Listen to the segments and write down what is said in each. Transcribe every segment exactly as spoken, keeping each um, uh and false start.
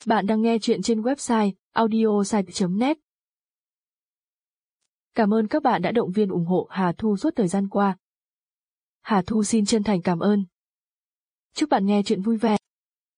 Bạn đang nghe chuyện trên website audiosite chấm net. Cảm ơn các bạn đã động viên ủng hộ Hà Thu suốt thời gian qua. Hà Thu xin chân thành cảm ơn. Chúc bạn nghe chuyện vui vẻ.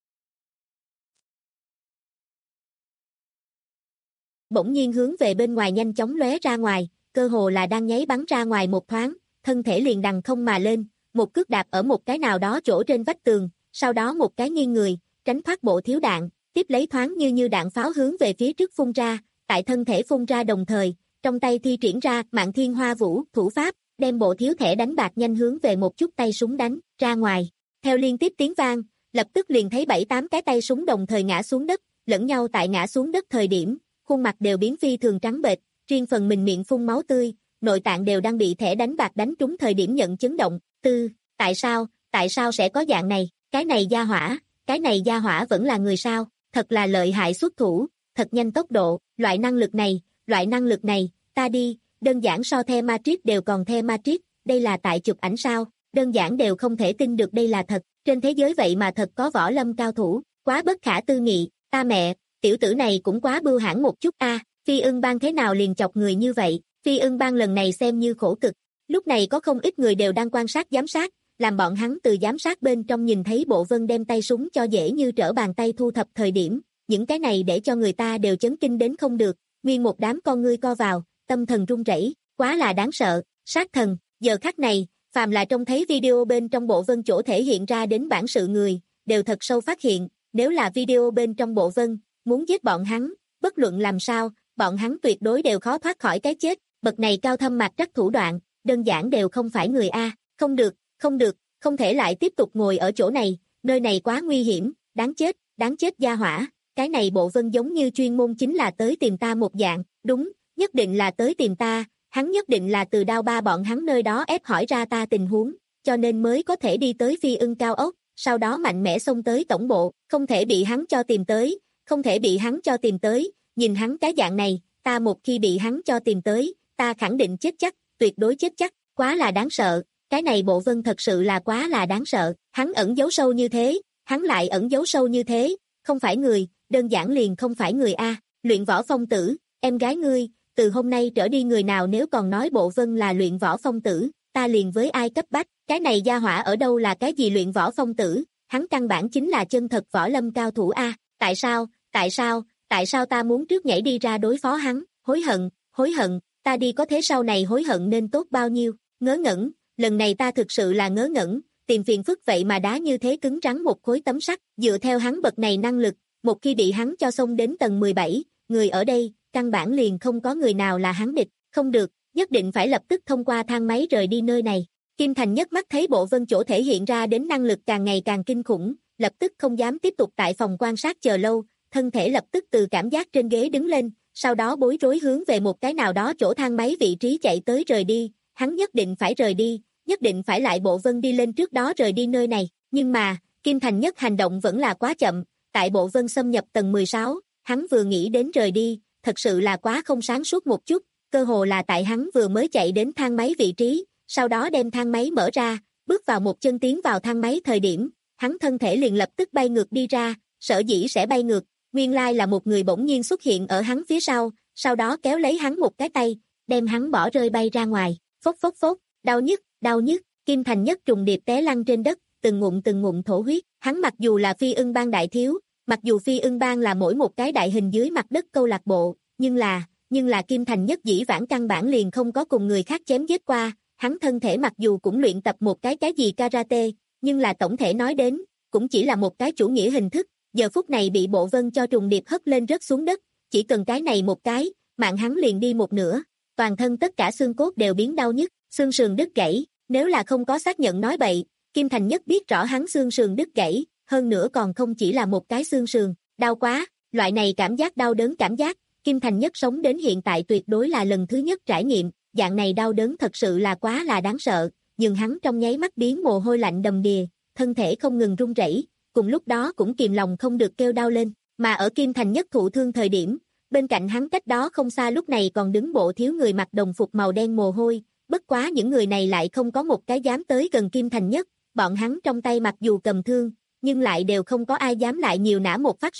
Bỗng nhiên hướng về bên ngoài nhanh chóng lóe ra ngoài, cơ hồ là đang nháy bắn ra ngoài một thoáng, thân thể liền đằng không mà lên, một cước đạp ở một cái nào đó chỗ trên vách tường, sau đó một cái nghiêng người, tránh thoát bộ thiếu đạn, tiếp lấy thoáng như như đạn pháo hướng về phía trước phun ra, tại thân thể phun ra đồng thời, trong tay thi triển ra Mạn Thiên Hoa Vũ thủ pháp, đem bộ thiếu thẻ đánh bạc nhanh hướng về một chút tay súng đánh ra ngoài. Theo liên tiếp tiếng vang, lập tức liền thấy bảy tám cái tay súng đồng thời ngã xuống đất, lẫn nhau tại ngã xuống đất thời điểm, khuôn mặt đều biến phi thường trắng bệch, riêng phần mình miệng phun máu tươi, nội tạng đều đang bị thẻ đánh bạc đánh trúng thời điểm nhận chấn động. Tư, tại sao, tại sao sẽ có dạng này, cái này gia hỏa, cái này gia hỏa vẫn là người sao, thật là lợi hại xuất thủ, thật nhanh tốc độ, loại năng lực này, loại năng lực này, ta đi, đơn giản so The Matrix đều còn The Matrix, đây là tại chụp ảnh sao, đơn giản đều không thể tin được đây là thật, trên thế giới vậy mà thật có võ lâm cao thủ, quá bất khả tư nghị, ta mẹ, tiểu tử này cũng quá bưu hãn một chút a. À, Phi Ưng Bang thế nào liền chọc người như vậy, Phi Ưng Bang lần này xem như khổ cực, lúc này có không ít người đều đang quan sát giám sát, làm bọn hắn từ giám sát bên trong nhìn thấy Bộ Vân đem tay súng cho dễ như trở bàn tay thu thập thời điểm, những cái này để cho người ta đều chấn kinh đến không được, nguyên một đám con ngươi co vào, tâm thần run rẩy, quá là đáng sợ, sát thần, giờ khắc này, phàm là trông thấy video bên trong Bộ Vân chỗ thể hiện ra đến bản sự người, đều thật sâu phát hiện, nếu là video bên trong Bộ Vân, muốn giết bọn hắn, bất luận làm sao, bọn hắn tuyệt đối đều khó thoát khỏi cái chết, bậc này cao thâm mạc trắc thủ đoạn, đơn giản đều không phải người A, không được, không được, không thể lại tiếp tục ngồi ở chỗ này, nơi này quá nguy hiểm, đáng chết, đáng chết gia hỏa, cái này Bộ Vân giống như chuyên môn chính là tới tìm ta một dạng, đúng, nhất định là tới tìm ta, hắn nhất định là từ Đao Ba bọn hắn nơi đó ép hỏi ra ta tình huống, cho nên mới có thể đi tới Phi Ưng Cao ốc, sau đó mạnh mẽ xông tới tổng bộ, không thể bị hắn cho tìm tới, không thể bị hắn cho tìm tới, nhìn hắn cái dạng này, ta một khi bị hắn cho tìm tới, ta khẳng định chết chắc, tuyệt đối chết chắc, quá là đáng sợ, cái này Bộ Vân thật sự là quá là đáng sợ, hắn ẩn giấu sâu như thế, hắn lại ẩn giấu sâu như thế, không phải người, đơn giản liền không phải người A, Luyện Võ Phong Tử, em gái ngươi, từ hôm nay trở đi người nào nếu còn nói Bộ Vân là Luyện Võ Phong Tử, ta liền với ai cấp bách, cái này gia hỏa ở đâu là cái gì Luyện Võ Phong Tử, hắn căn bản chính là chân thật võ lâm cao thủ A, tại sao, tại sao, tại sao ta muốn trước nhảy đi ra đối phó hắn, hối hận, hối hận, ta đi có thế sau này hối hận nên tốt bao nhiêu, ngớ ngẩn, lần này ta thực sự là ngớ ngẩn, tìm phiền phức vậy mà đá như thế cứng rắn một khối tấm sắt, dựa theo hắn bậc này năng lực, một khi bị hắn cho xông đến tầng mười bảy, người ở đây, căn bản liền không có người nào là hắn địch, không được, nhất định phải lập tức thông qua thang máy rời đi nơi này. Kim Thành nhất mắt thấy Bộ Vân chỗ thể hiện ra đến năng lực càng ngày càng kinh khủng, lập tức không dám tiếp tục tại phòng quan sát chờ lâu, thân thể lập tức từ cảm giác trên ghế đứng lên, sau đó bối rối hướng về một cái nào đó chỗ thang máy vị trí chạy tới rời đi, hắn nhất định phải rời đi, nhất định phải lại Bộ Vân đi lên trước đó rời đi nơi này, nhưng mà, Kim Thành nhất hành động vẫn là quá chậm, tại Bộ Vân xâm nhập tầng mười sáu, hắn vừa nghĩ đến rời đi, thật sự là quá không sáng suốt một chút, cơ hồ là tại hắn vừa mới chạy đến thang máy vị trí, sau đó đem thang máy mở ra, bước vào một chân tiến vào thang máy thời điểm, hắn thân thể liền lập tức bay ngược đi ra, sở dĩ sẽ bay ngược, nguyên lai là một người bỗng nhiên xuất hiện ở hắn phía sau, sau đó kéo lấy hắn một cái tay, đem hắn bỏ rơi bay ra ngoài, phốc phốc phốc, đau nhức, đau nhức, Kim Thành nhất trùng điệp té lăn trên đất, từng ngụm từng ngụm thổ huyết, hắn mặc dù là Phi Ưng Bang đại thiếu, mặc dù Phi Ưng Bang là mỗi một cái đại hình dưới mặt đất câu lạc bộ, nhưng là, nhưng là Kim Thành nhất dĩ vãng căn bản liền không có cùng người khác chém giết qua, hắn thân thể mặc dù cũng luyện tập một cái cái gì karate, nhưng là tổng thể nói đến, cũng chỉ là một cái chủ nghĩa hình thức, giờ phút này bị Bộ Vân cho trùng điệp hất lên rớt xuống đất, chỉ cần cái này một cái, mạng hắn liền đi một nửa, toàn thân tất cả xương cốt đều biến đau nhức, xương sườn đứt gãy, nếu là không có xác nhận nói bậy, Kim Thành nhất biết rõ hắn xương sườn đứt gãy, hơn nữa còn không chỉ là một cái xương sườn, đau quá, loại này cảm giác đau đớn cảm giác, Kim Thành nhất sống đến hiện tại tuyệt đối là lần thứ nhất trải nghiệm, dạng này đau đớn thật sự là quá là đáng sợ, nhưng hắn trong nháy mắt biến mồ hôi lạnh đầm đìa, thân thể không ngừng run rẩy, cùng lúc đó cũng kìm lòng không được kêu đau lên, mà ở Kim Thành nhất thụ thương thời điểm, bên cạnh hắn cách đó không xa lúc này còn đứng bộ thiếu người mặc đồng phục màu đen mồ hôi, bất quá những người này lại không có một cái dám tới gần Kim Thành nhất, bọn hắn trong tay mặc dù cầm thương, nhưng lại đều không có ai dám lại nhiều nã một phát súng,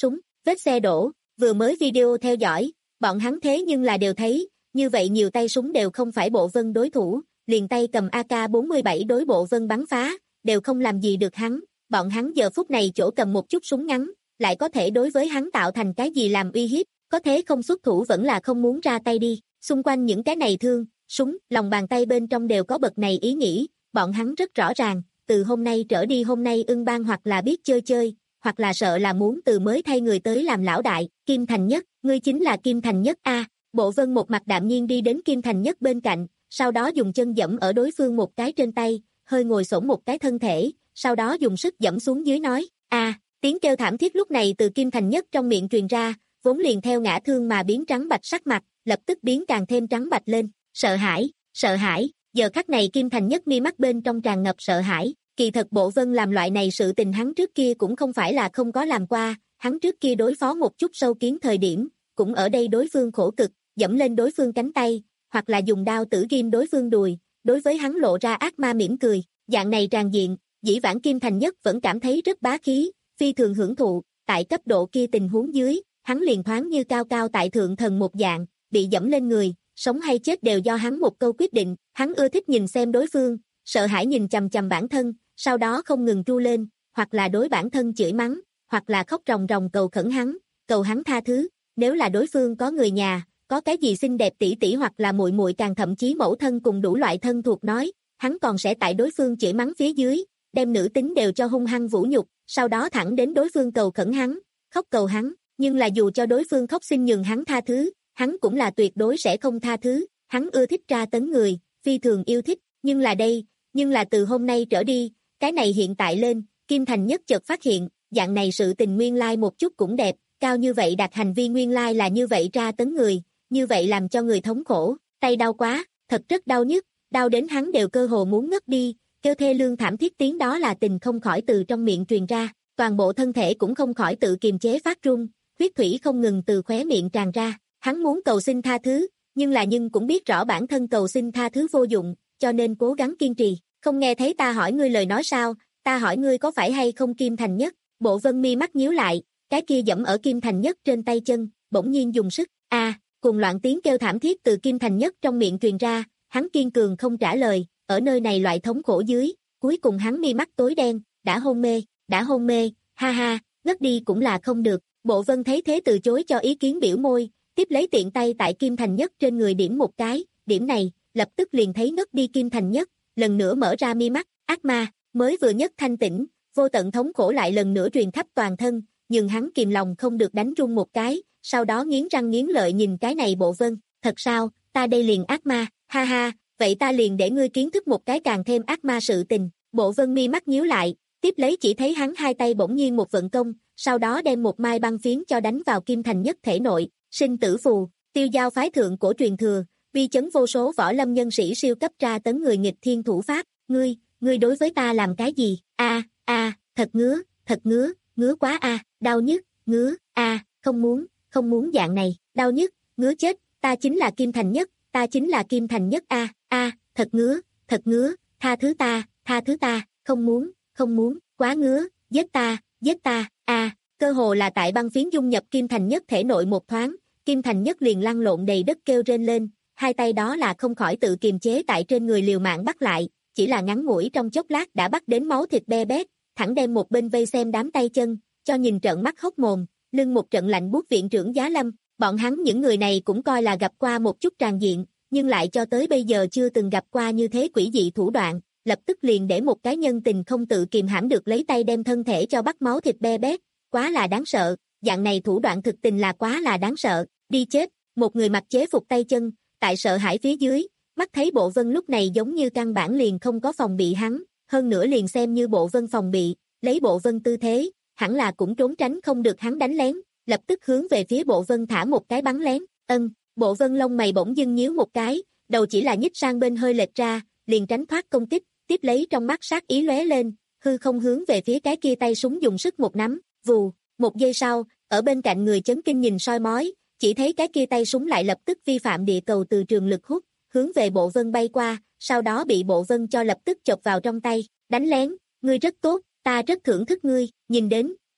vết xe đổ, vừa mới video theo dõi, bọn hắn thế nhưng là đều thấy, như vậy nhiều tay súng đều không phải Bộ Vân đối thủ, liền tay cầm a ca bốn mươi bảy đối Bộ Vân bắn phá, đều không làm gì được hắn, bọn hắn giờ phút này chỗ cầm một chút súng ngắn, lại có thể đối với hắn tạo thành cái gì làm uy hiếp, có thế không xuất thủ vẫn là không muốn ra tay đi, xung quanh những cái này thương, súng, lòng bàn tay bên trong đều có bậc này ý nghĩ, bọn hắn rất rõ ràng, từ hôm nay trở đi hôm nay ưng bang hoặc là biết chơi chơi, hoặc là sợ là muốn từ mới thay người tới làm lão đại, Kim Thành Nhất, ngươi chính là Kim Thành Nhất a. Bộ Vân một mặt đạm nhiên đi đến Kim Thành Nhất bên cạnh, sau đó dùng chân dẫm ở đối phương một cái trên tay, hơi ngồi xổm một cái thân thể, sau đó dùng sức dẫm xuống dưới nói, a, tiếng kêu thảm thiết lúc này từ Kim Thành Nhất trong miệng truyền ra, vốn liền theo ngã thương mà biến trắng bạch sắc mặt, lập tức biến càng thêm trắng bạch lên, sợ hãi, sợ hãi, giờ khắc này Kim Thành Nhất mi mắt bên trong tràn ngập sợ hãi, kỳ thật Bộ Vân làm loại này sự tình hắn trước kia cũng không phải là không có làm qua, hắn trước kia đối phó một chút sâu kiến thời điểm, cũng ở đây đối phương khổ cực, dẫm lên đối phương cánh tay, hoặc là dùng đao tử ghim đối phương đùi, đối với hắn lộ ra ác ma mỉm cười, dạng này tràn diện, dĩ vãng Kim Thành Nhất vẫn cảm thấy rất bá khí, phi thường hưởng thụ, tại cấp độ kia tình huống dưới, hắn liền thoáng như cao cao tại thượng thần một dạng, bị dẫm lên người, sống hay chết đều do hắn một câu quyết định, hắn ưa thích nhìn xem đối phương, sợ hãi nhìn chằm chằm bản thân, sau đó không ngừng tru lên, hoặc là đối bản thân chửi mắng, hoặc là khóc ròng ròng cầu khẩn hắn, cầu hắn tha thứ, nếu là đối phương có người nhà, có cái gì xinh đẹp tỷ tỷ hoặc là muội muội càng thậm chí mẫu thân cùng đủ loại thân thuộc nói, hắn còn sẽ tại đối phương chửi mắng phía dưới, đem nữ tính đều cho hung hăng vũ nhục, sau đó thẳng đến đối phương cầu khẩn hắn, khóc cầu hắn, nhưng là dù cho đối phương khóc xin nhường hắn tha thứ, hắn cũng là tuyệt đối sẽ không tha thứ, hắn ưa thích tra tấn người, phi thường yêu thích, nhưng là đây, nhưng là từ hôm nay trở đi, cái này hiện tại lên, Kim Thành Nhất chợt phát hiện, dạng này sự tình nguyên lai một chút cũng đẹp, cao như vậy đạt hành vi nguyên lai là như vậy tra tấn người, như vậy làm cho người thống khổ, tay đau quá, thật rất đau nhức, đau đến hắn đều cơ hồ muốn ngất đi, kêu thê lương thảm thiết tiếng đó là tình không khỏi từ trong miệng truyền ra, toàn bộ thân thể cũng không khỏi tự kiềm chế phát run, huyết thủy không ngừng từ khóe miệng tràn ra, hắn muốn cầu xin tha thứ, nhưng là nhưng cũng biết rõ bản thân cầu xin tha thứ vô dụng, cho nên cố gắng kiên trì, không nghe thấy ta hỏi ngươi lời nói sao, ta hỏi ngươi có phải hay không Kim Thành Nhất, Bộ Vân mi mắt nhíu lại, cái kia dẫm ở Kim Thành Nhất trên tay chân, bỗng nhiên dùng sức, a, à, cùng loạn tiếng kêu thảm thiết từ Kim Thành Nhất trong miệng truyền ra, hắn kiên cường không trả lời, ở nơi này loại thống khổ dưới, cuối cùng hắn mi mắt tối đen, đã hôn mê, đã hôn mê, ha ha, ngất đi cũng là không được, Bộ Vân thấy thế từ chối cho ý kiến biểu môi, tiếp lấy tiện tay tại Kim Thành Nhất trên người điểm một cái, điểm này, lập tức liền thấy ngất đi Kim Thành Nhất, lần nữa mở ra mi mắt, ác ma, mới vừa nhất thanh tỉnh, vô tận thống khổ lại lần nữa truyền khắp toàn thân, nhưng hắn kìm lòng không được đánh run một cái, sau đó nghiến răng nghiến lợi nhìn cái này Bộ Vân, thật sao, ta đây liền ác ma, ha ha, vậy ta liền để ngươi kiến thức một cái càng thêm ác ma sự tình, Bộ Vân mi mắt nhíu lại, tiếp lấy chỉ thấy hắn hai tay bỗng nhiên một vận công, sau đó đem một mai băng phiến cho đánh vào Kim Thành Nhất thể nội, sinh tử phù, tiêu giao phái thượng cổ truyền thừa, vi chấn vô số võ lâm nhân sĩ siêu cấp tra tấn người nghịch thiên thủ pháp, ngươi, ngươi đối với ta làm cái gì, a, a, thật ngứa, thật ngứa, ngứa quá a, đau nhức, ngứa, a, không muốn, không muốn dạng này, đau nhức, ngứa chết, ta chính là Kim Thành Nhất, ta chính là Kim Thành Nhất a, a, thật ngứa, thật ngứa, tha thứ ta, tha thứ ta, không muốn, không muốn, quá ngứa, giết ta, giết ta, a, cơ hồ là tại băng phiến dung nhập Kim Thành Nhất thể nội một thoáng, Kim Thành Nhất liền lăn lộn đầy đất kêu rên lên, hai tay đó là không khỏi tự kiềm chế tại trên người liều mạng bắt lại, chỉ là ngắn ngủi trong chốc lát đã bắt đến máu thịt be bét, thẳng đem một bên vây xem đám tay chân, cho nhìn trợn mắt hốc mồm, lưng một trận lạnh buốt viện trưởng Giá Lâm, bọn hắn những người này cũng coi là gặp qua một chút tràn diện, nhưng lại cho tới bây giờ chưa từng gặp qua như thế quỷ dị thủ đoạn, lập tức liền để một cái nhân tình không tự kiềm hãm được lấy tay đem thân thể cho bắt máu thịt be bét, quá là đáng sợ, dạng này thủ đoạn thực tình là quá là đáng sợ, đi chết, một người mặc chế phục tay chân, tại sợ hãi phía dưới, mắt thấy Bộ Vân lúc này giống như căn bản liền không có phòng bị hắn, hơn nữa liền xem như Bộ Vân phòng bị, lấy Bộ Vân tư thế, hẳn là cũng trốn tránh không được hắn đánh lén, lập tức hướng về phía Bộ Vân thả một cái bắn lén, ân, Bộ Vân lông mày bỗng dưng nhíu một cái, đầu chỉ là nhích sang bên hơi lệch ra, liền tránh thoát công kích, tiếp lấy trong mắt sát ý lóe lên, hư không hướng về phía cái kia tay súng dùng sức một nắm, vù, một giây sau, ở bên cạnh người chấn kinh nhìn soi mói, chỉ thấy cái kia tay súng lại lập tức vi phạm địa cầu từ trường lực hút, hướng về Bộ Vân bay qua, sau đó bị Bộ Vân cho lập tức chộp vào trong tay, đánh lén, ngươi rất tốt, ta rất thưởng thức ngươi, nhìn đến,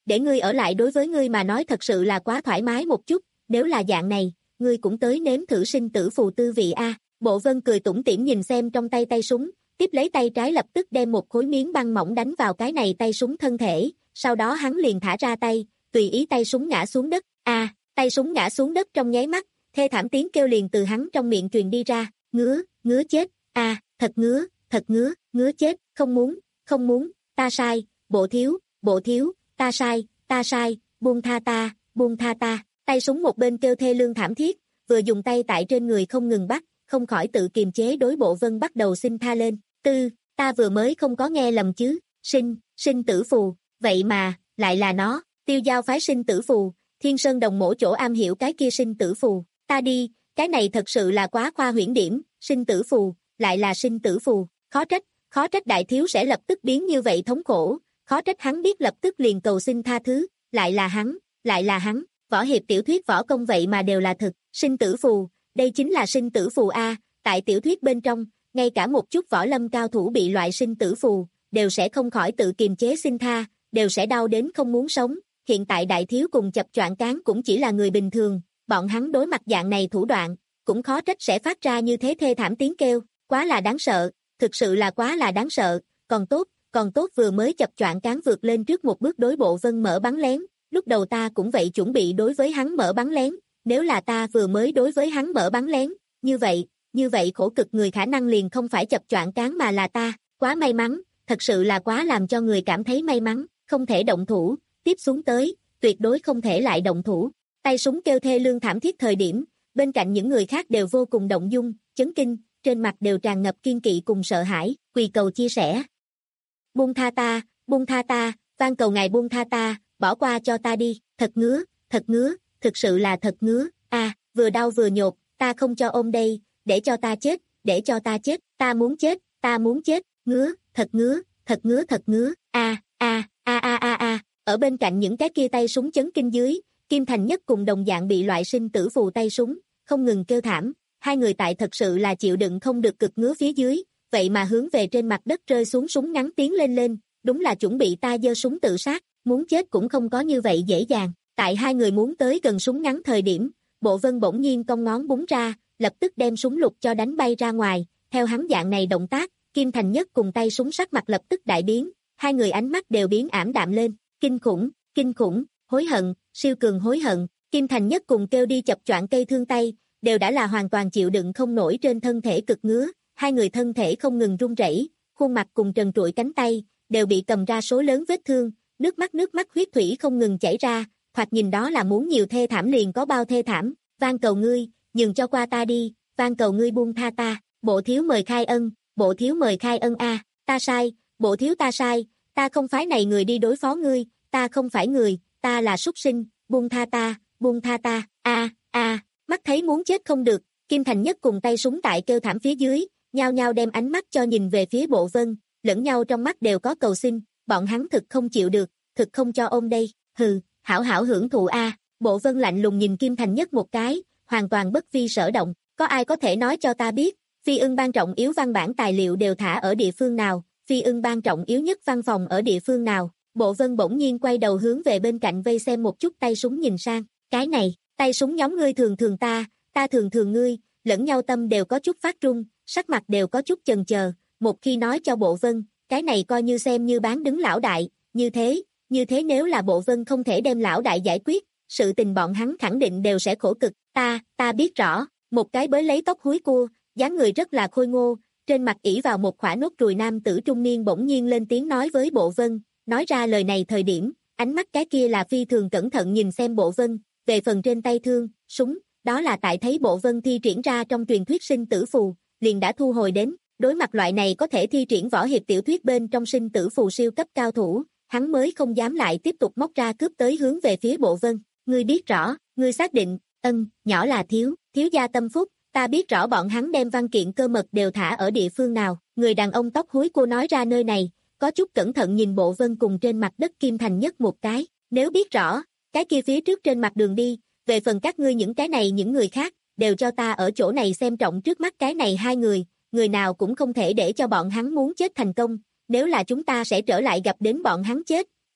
để ngươi ở lại đối với ngươi mà nói thật sự là quá thoải mái một chút, nếu là dạng này, ngươi cũng tới nếm thử sinh tử phù tư vị a. Bộ Vân cười tủm tỉm nhìn xem trong tay tay súng, tiếp lấy tay trái lập tức đem một khối miếng băng mỏng đánh vào cái này tay súng thân thể, sau đó hắn liền thả ra tay, tùy ý tay súng ngã xuống đất. A, tay súng ngã xuống đất trong nháy mắt, thê thảm tiếng kêu liền từ hắn trong miệng truyền đi ra, ngứa, ngứa chết, a, thật ngứa, thật ngứa, ngứa chết, không muốn, không muốn, ta sai, bộ thiếu, bộ thiếu, ta sai, ta sai, buông tha ta, buông tha ta. Tay súng một bên kêu thê lương thảm thiết, vừa dùng tay tại trên người không ngừng bắt, không khỏi tự kiềm chế đối Bộ Vân bắt đầu xin tha lên. Tư, ta vừa mới không có nghe lầm chứ, sinh, sinh tử phù, vậy mà, lại là nó, Tiêu Giao phái sinh tử phù, Thiên Sơn Đồng mổ chỗ am hiểu cái kia sinh tử phù, ta đi, cái này thật sự là quá khoa huyễn điểm, sinh tử phù, lại là sinh tử phù, khó trách, khó trách đại thiếu sẽ lập tức biến như vậy thống khổ, khó trách hắn biết lập tức liền cầu xin tha thứ, lại là hắn, lại là hắn, võ hiệp tiểu thuyết võ công vậy mà đều là thực, sinh tử phù, đây chính là sinh tử phù a, tại tiểu thuyết bên trong, ngay cả một chút võ lâm cao thủ bị loại sinh tử phù, đều sẽ không khỏi tự kiềm chế xin tha, đều sẽ đau đến không muốn sống, hiện tại đại thiếu cùng chập choạng cán cũng chỉ là người bình thường, bọn hắn đối mặt dạng này thủ đoạn, cũng khó trách sẽ phát ra như thế thê thảm tiếng kêu, quá là đáng sợ, thực sự là quá là đáng sợ, còn tốt, còn tốt vừa mới chập choạng cán vượt lên trước một bước đối Bộ Vân mở bắn lén, lúc đầu ta cũng vậy chuẩn bị đối với hắn mở bắn lén, nếu là ta vừa mới đối với hắn mở bắn lén, như vậy, như vậy khổ cực người khả năng liền không phải chập choạng cán mà là ta, quá may mắn, thật sự là quá làm cho người cảm thấy may mắn, không thể động thủ, tiếp xuống tới, tuyệt đối không thể lại động thủ. Tay súng kêu thê lương thảm thiết thời điểm, bên cạnh những người khác đều vô cùng động dung, chấn kinh, trên mặt đều tràn ngập kiên kỵ cùng sợ hãi, quỳ cầu chia sẻ. Buông tha ta, buông tha ta, van cầu ngài buông tha ta, bỏ qua cho ta đi, thật ngứa, thật ngứa, thực sự là thật ngứa, a, vừa đau vừa nhột, ta không cho ôm đây, để cho ta chết, để cho ta chết, ta muốn chết, ta muốn chết, ngứa, thật ngứa, thật ngứa thật ngứa, a, a, a a a a, ở bên cạnh những cái kia tay súng chấn kinh dưới, Kim Thành Nhất cùng đồng dạng bị loại sinh tử phù tay súng, không ngừng kêu thảm, hai người tại thật sự là chịu đựng không được cực ngứa phía dưới, vậy mà hướng về trên mặt đất rơi xuống súng ngắn tiến lên lên, đúng là chuẩn bị ta giơ súng tự sát, muốn chết cũng không có như vậy dễ dàng, tại hai người muốn tới gần súng ngắn thời điểm, Bộ Vân bỗng nhiên cong ngón búng ra, lập tức đem súng lục cho đánh bay ra ngoài, theo hắn dạng này động tác, Kim Thành Nhất cùng tay súng sắc mặt lập tức đại biến, hai người ánh mắt đều biến ảm đạm lên, kinh khủng, kinh khủng, hối hận, siêu cường hối hận, Kim Thành Nhất cùng kêu đi chập choạng cây thương tay, đều đã là hoàn toàn chịu đựng không nổi trên thân thể cực ngứa, hai người thân thể không ngừng run rẩy, khuôn mặt cùng trần trụi cánh tay, đều bị cầm ra số lớn vết thương, nước mắt nước mắt huyết thủy không ngừng chảy ra, thoạt nhìn đó là muốn nhiều thê thảm liền có bao thê thảm, van cầu ngươi, nhường cho qua ta đi, van cầu ngươi buông tha ta, bộ thiếu mời khai ân, bộ thiếu mời khai ân a, ta sai, bộ thiếu ta sai, ta không phải này người đi đối phó ngươi, ta không phải người, ta là súc sinh, buông tha ta, buông tha ta, a a, mắt thấy muốn chết không được, Kim Thành Nhất cùng tay súng tại kêu thảm phía dưới, nhao nhao đem ánh mắt cho nhìn về phía Bộ Vân, lẫn nhau trong mắt đều có cầu xin, bọn hắn thực không chịu được, thực không cho ôm đây, hừ, hảo hảo hưởng thụ a. Bộ Vân lạnh lùng nhìn Kim Thành Nhất một cái, hoàn toàn bất vi sở động, có ai có thể nói cho ta biết, Phi Ưng Ban trọng yếu văn bản tài liệu đều thả ở địa phương nào, Phi Ưng Ban trọng yếu nhất văn phòng ở địa phương nào? Bộ Vân bỗng nhiên quay đầu hướng về bên cạnh vây xem một chút tay súng nhìn sang, cái này, tay súng nhóm ngươi thường thường ta, ta thường thường ngươi, lẫn nhau tâm đều có chút phát run, sắc mặt đều có chút chần chờ, một khi nói cho Bộ Vân, cái này coi như xem như bán đứng lão đại, như thế, như thế nếu là Bộ Vân không thể đem lão đại giải quyết, sự tình bọn hắn khẳng định đều sẽ khổ cực, ta, ta biết rõ, một cái bới lấy tóc húi cua, dáng người rất là khôi ngô, trên mặt ỷ vào một khỏa nốt ruồi nam tử trung niên bỗng nhiên lên tiếng nói với Bộ Vân, nói ra lời này thời điểm, ánh mắt cái kia là phi thường cẩn thận nhìn xem Bộ Vân, về phần trên tay thương, súng, đó là tại thấy Bộ Vân thi triển ra trong truyền thuyết sinh tử phù, liền đã thu hồi đến, đối mặt loại này có thể thi triển võ hiệp tiểu thuyết bên trong sinh tử phù siêu cấp cao thủ, hắn mới không dám lại tiếp tục móc ra cướp tới hướng về phía Bộ Vân, ngươi biết rõ, ngươi xác định, ân, nhỏ là thiếu, thiếu gia tâm phúc, ta biết rõ bọn hắn đem văn kiện cơ mật đều thả ở địa phương nào, người đàn ông tóc húi cô nói ra nơi này, có chút cẩn thận nhìn Bộ Vân cùng trên mặt đất Kim Thành Nhất một cái, nếu biết rõ, cái kia phía trước trên mặt đường đi, về phần các ngươi những cái này những người khác, đều cho ta ở chỗ này xem trọng trước mắt cái này hai người, người nào cũng không thể để cho bọn hắn muốn chết thành công, nếu là chúng ta sẽ trở lại gặp đến bọn hắn chết,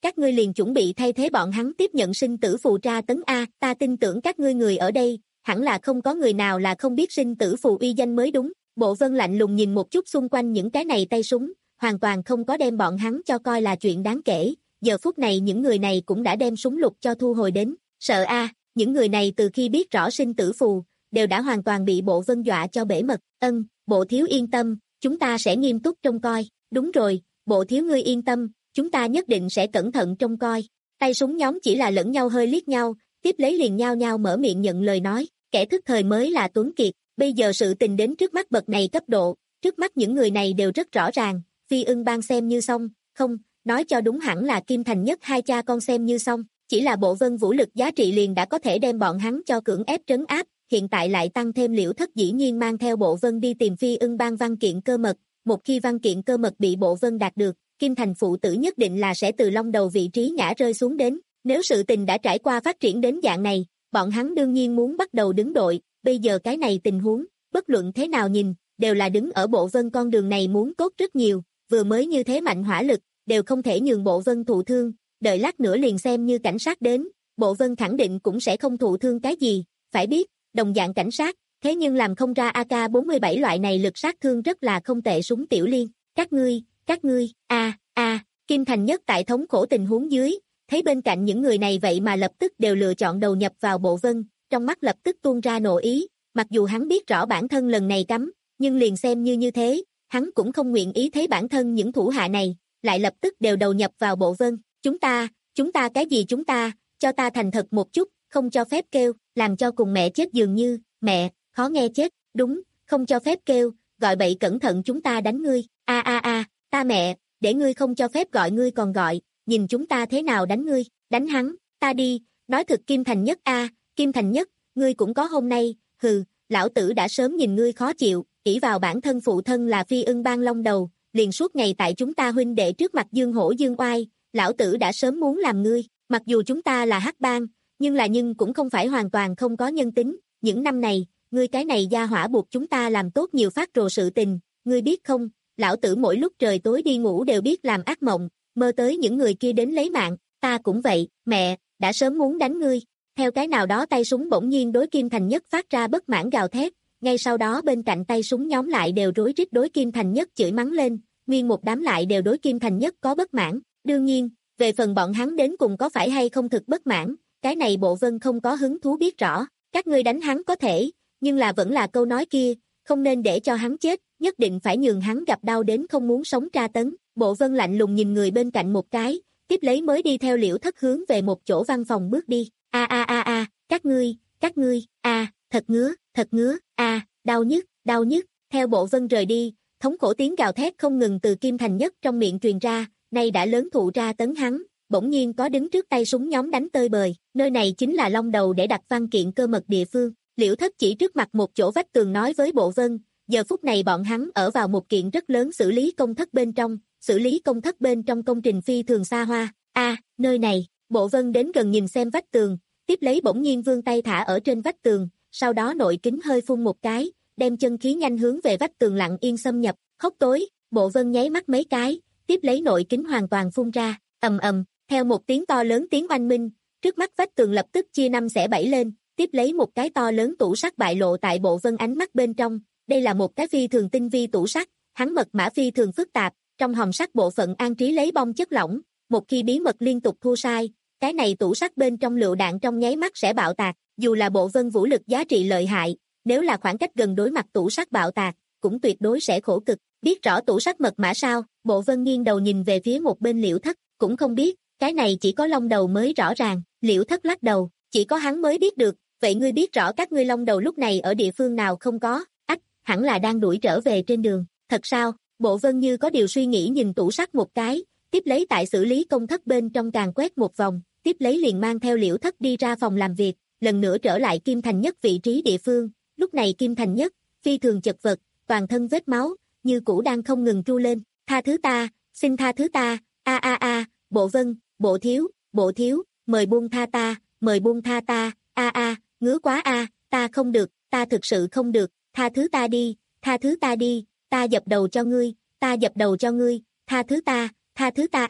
các ngươi liền chuẩn bị thay thế bọn hắn tiếp nhận sinh tử phù tra tấn A, ta tin tưởng các ngươi người ở đây, hẳn là không có người nào là không biết sinh tử phù uy danh mới đúng. Bộ Vân lạnh lùng nhìn một chút xung quanh những cái này tay súng, hoàn toàn không có đem bọn hắn cho coi là chuyện đáng kể, giờ phút này những người này cũng đã đem súng lục cho thu hồi đến, sợ A, những người này từ khi biết rõ sinh tử phù, đều đã hoàn toàn bị Bộ Vân dọa cho bể mật, ân, Bộ thiếu yên tâm, chúng ta sẽ nghiêm túc trông coi, đúng rồi, Bộ thiếu ngươi yên tâm, chúng ta nhất định sẽ cẩn thận trông coi. Tay súng nhóm chỉ là lẫn nhau hơi liếc nhau, tiếp lấy liền nhau nhau mở miệng nhận lời nói, kẻ thức thời mới là Tuấn Kiệt, bây giờ sự tình đến trước mắt bậc này cấp độ, trước mắt những người này đều rất rõ ràng, Phi Ưng Bang xem như xong, không, nói cho đúng hẳn là Kim Thành Nhất hai cha con xem như xong, chỉ là Bộ Vân vũ lực giá trị liền đã có thể đem bọn hắn cho cưỡng ép trấn áp, hiện tại lại tăng thêm Liễu Thất dĩ nhiên mang theo Bộ Vân đi tìm Phi Ưng Bang văn kiện cơ mật, một khi văn kiện cơ mật bị Bộ Vân đạt được, Kim Thành phụ tử nhất định là sẽ từ long đầu vị trí ngã rơi xuống đến, nếu sự tình đã trải qua phát triển đến dạng này, bọn hắn đương nhiên muốn bắt đầu đứng đội, bây giờ cái này tình huống, bất luận thế nào nhìn, đều là đứng ở Bộ Vân con đường này muốn tốt rất nhiều, vừa mới như thế mạnh hỏa lực, đều không thể nhường Bộ Vân thụ thương, đợi lát nữa liền xem như cảnh sát đến, Bộ Vân khẳng định cũng sẽ không thụ thương cái gì, phải biết, đồng dạng cảnh sát, thế nhưng làm không ra A K bốn mươi bảy loại này lực sát thương rất là không tệ súng tiểu liên, các ngươi, các ngươi, a a Kim Thành Nhất tại thống khổ tình huống dưới, thấy bên cạnh những người này vậy mà lập tức đều lựa chọn đầu nhập vào Bộ Vân, trong mắt lập tức tuôn ra nộ ý, mặc dù hắn biết rõ bản thân lần này cắm, nhưng liền xem như như thế, hắn cũng không nguyện ý thấy bản thân những thủ hạ này, lại lập tức đều đầu nhập vào Bộ Vân, chúng ta, chúng ta cái gì chúng ta, cho ta thành thật một chút, không cho phép kêu, làm cho cùng mẹ chết dường như, mẹ, khó nghe chết, đúng, không cho phép kêu, gọi bậy cẩn thận chúng ta đánh ngươi, a a a, ta mẹ, để ngươi không cho phép gọi ngươi còn gọi, nhìn chúng ta thế nào đánh ngươi, đánh hắn, ta đi, nói thực Kim Thành Nhất a, Kim Thành Nhất, ngươi cũng có hôm nay, hừ, lão tử đã sớm nhìn ngươi khó chịu, ỷ vào bản thân phụ thân là Phi Ưng Bang long đầu, liền suốt ngày tại chúng ta huynh đệ trước mặt dương hổ dương oai, lão tử đã sớm muốn làm ngươi, mặc dù chúng ta là hắc bang, nhưng là nhưng cũng không phải hoàn toàn không có nhân tính, những năm này, ngươi cái này gia hỏa buộc chúng ta làm tốt nhiều phát rồ sự tình, ngươi biết không, lão tử mỗi lúc trời tối đi ngủ đều biết làm ác mộng, mơ tới những người kia đến lấy mạng, ta cũng vậy, mẹ, đã sớm muốn đánh ngươi, theo cái nào đó tay súng bỗng nhiên đối Kim Thành Nhất phát ra bất mãn gào thét, ngay sau đó bên cạnh tay súng nhóm lại đều rối rít đối Kim Thành Nhất chửi mắng lên, nguyên một đám lại đều đối Kim Thành Nhất có bất mãn, đương nhiên, về phần bọn hắn đến cùng có phải hay không thực bất mãn, cái này Bộ Vân không có hứng thú biết rõ, các ngươi đánh hắn có thể, nhưng là vẫn là câu nói kia, không nên để cho hắn chết, nhất định phải nhường hắn gặp đau đến không muốn sống tra tấn, Bộ Vân lạnh lùng nhìn người bên cạnh một cái, tiếp lấy mới đi theo Liễu Thất hướng về một chỗ văn phòng bước đi, a a a a, các ngươi, các ngươi, a, thật ngứa, thật ngứa, a, đau nhức, đau nhức, theo Bộ Vân rời đi, thống khổ tiếng gào thét không ngừng từ Kim Thành Nhất trong miệng truyền ra, nay đã lớn thụ ra tấn hắn, bỗng nhiên có đứng trước tay súng nhóm đánh tơi bời, nơi này chính là long đầu để đặt văn kiện cơ mật địa phương, Liễu Thất chỉ trước mặt một chỗ vách tường nói với Bộ Vân, giờ phút này bọn hắn ở vào một kiện rất lớn xử lý công thất bên trong, xử lý công thất bên trong công trình phi thường xa hoa, a, à, nơi này, Bộ Vân đến gần nhìn xem vách tường, tiếp lấy bỗng nhiên vươn tay thả ở trên vách tường, sau đó nội kính hơi phun một cái, đem chân khí nhanh hướng về vách tường lặng yên xâm nhập, hốc tối, Bộ Vân nháy mắt mấy cái, tiếp lấy nội kính hoàn toàn phun ra, ầm ầm, theo một tiếng to lớn tiếng oanh minh, trước mắt vách tường lập tức chia năm xẻ bảy lên, tiếp lấy một cái to lớn tủ sắt bại lộ tại Bộ Vân ánh mắt bên trong, đây là một cái phi thường tinh vi tủ sắt, hắn mật mã phi thường phức tạp, trong hòm sắt bộ phận an trí lấy bom chất lỏng, một khi bí mật liên tục thua sai, cái này tủ sắt bên trong lựu đạn trong nháy mắt sẽ bạo tạc, dù là Bộ Vân vũ lực giá trị lợi hại, nếu là khoảng cách gần đối mặt tủ sắt bạo tạc, cũng tuyệt đối sẽ khổ cực, biết rõ tủ sắt mật mã sao, Bộ Vân nghiêng đầu nhìn về phía một bên Liễu Thất, cũng không biết, cái này chỉ có long đầu mới rõ ràng, Liễu Thất lắc đầu, chỉ có hắn mới biết được, vậy ngươi biết rõ các ngươi long đầu lúc này ở địa phương nào không có, ách, hẳn là đang đuổi trở về trên đường, thật sao, Bộ Vân như có điều suy nghĩ nhìn tủ sắt một cái, tiếp lấy tại xử lý công thất bên trong càng quét một vòng, tiếp lấy liền mang theo Liễu Thất đi ra phòng làm việc, lần nữa trở lại Kim Thành Nhất vị trí địa phương, lúc này Kim Thành Nhất, phi thường chật vật, toàn thân vết máu, như cũ đang không ngừng tru lên, tha thứ ta, xin tha thứ ta, a a a, Bộ Vân, Bộ thiếu, Bộ thiếu, mời buông tha ta, mời buông tha ta, a a, ngứa quá a, ta không được, ta thực sự không được, tha thứ ta đi, tha thứ ta đi, ta dập đầu cho ngươi, ta dập đầu cho ngươi, tha thứ ta, tha thứ ta à,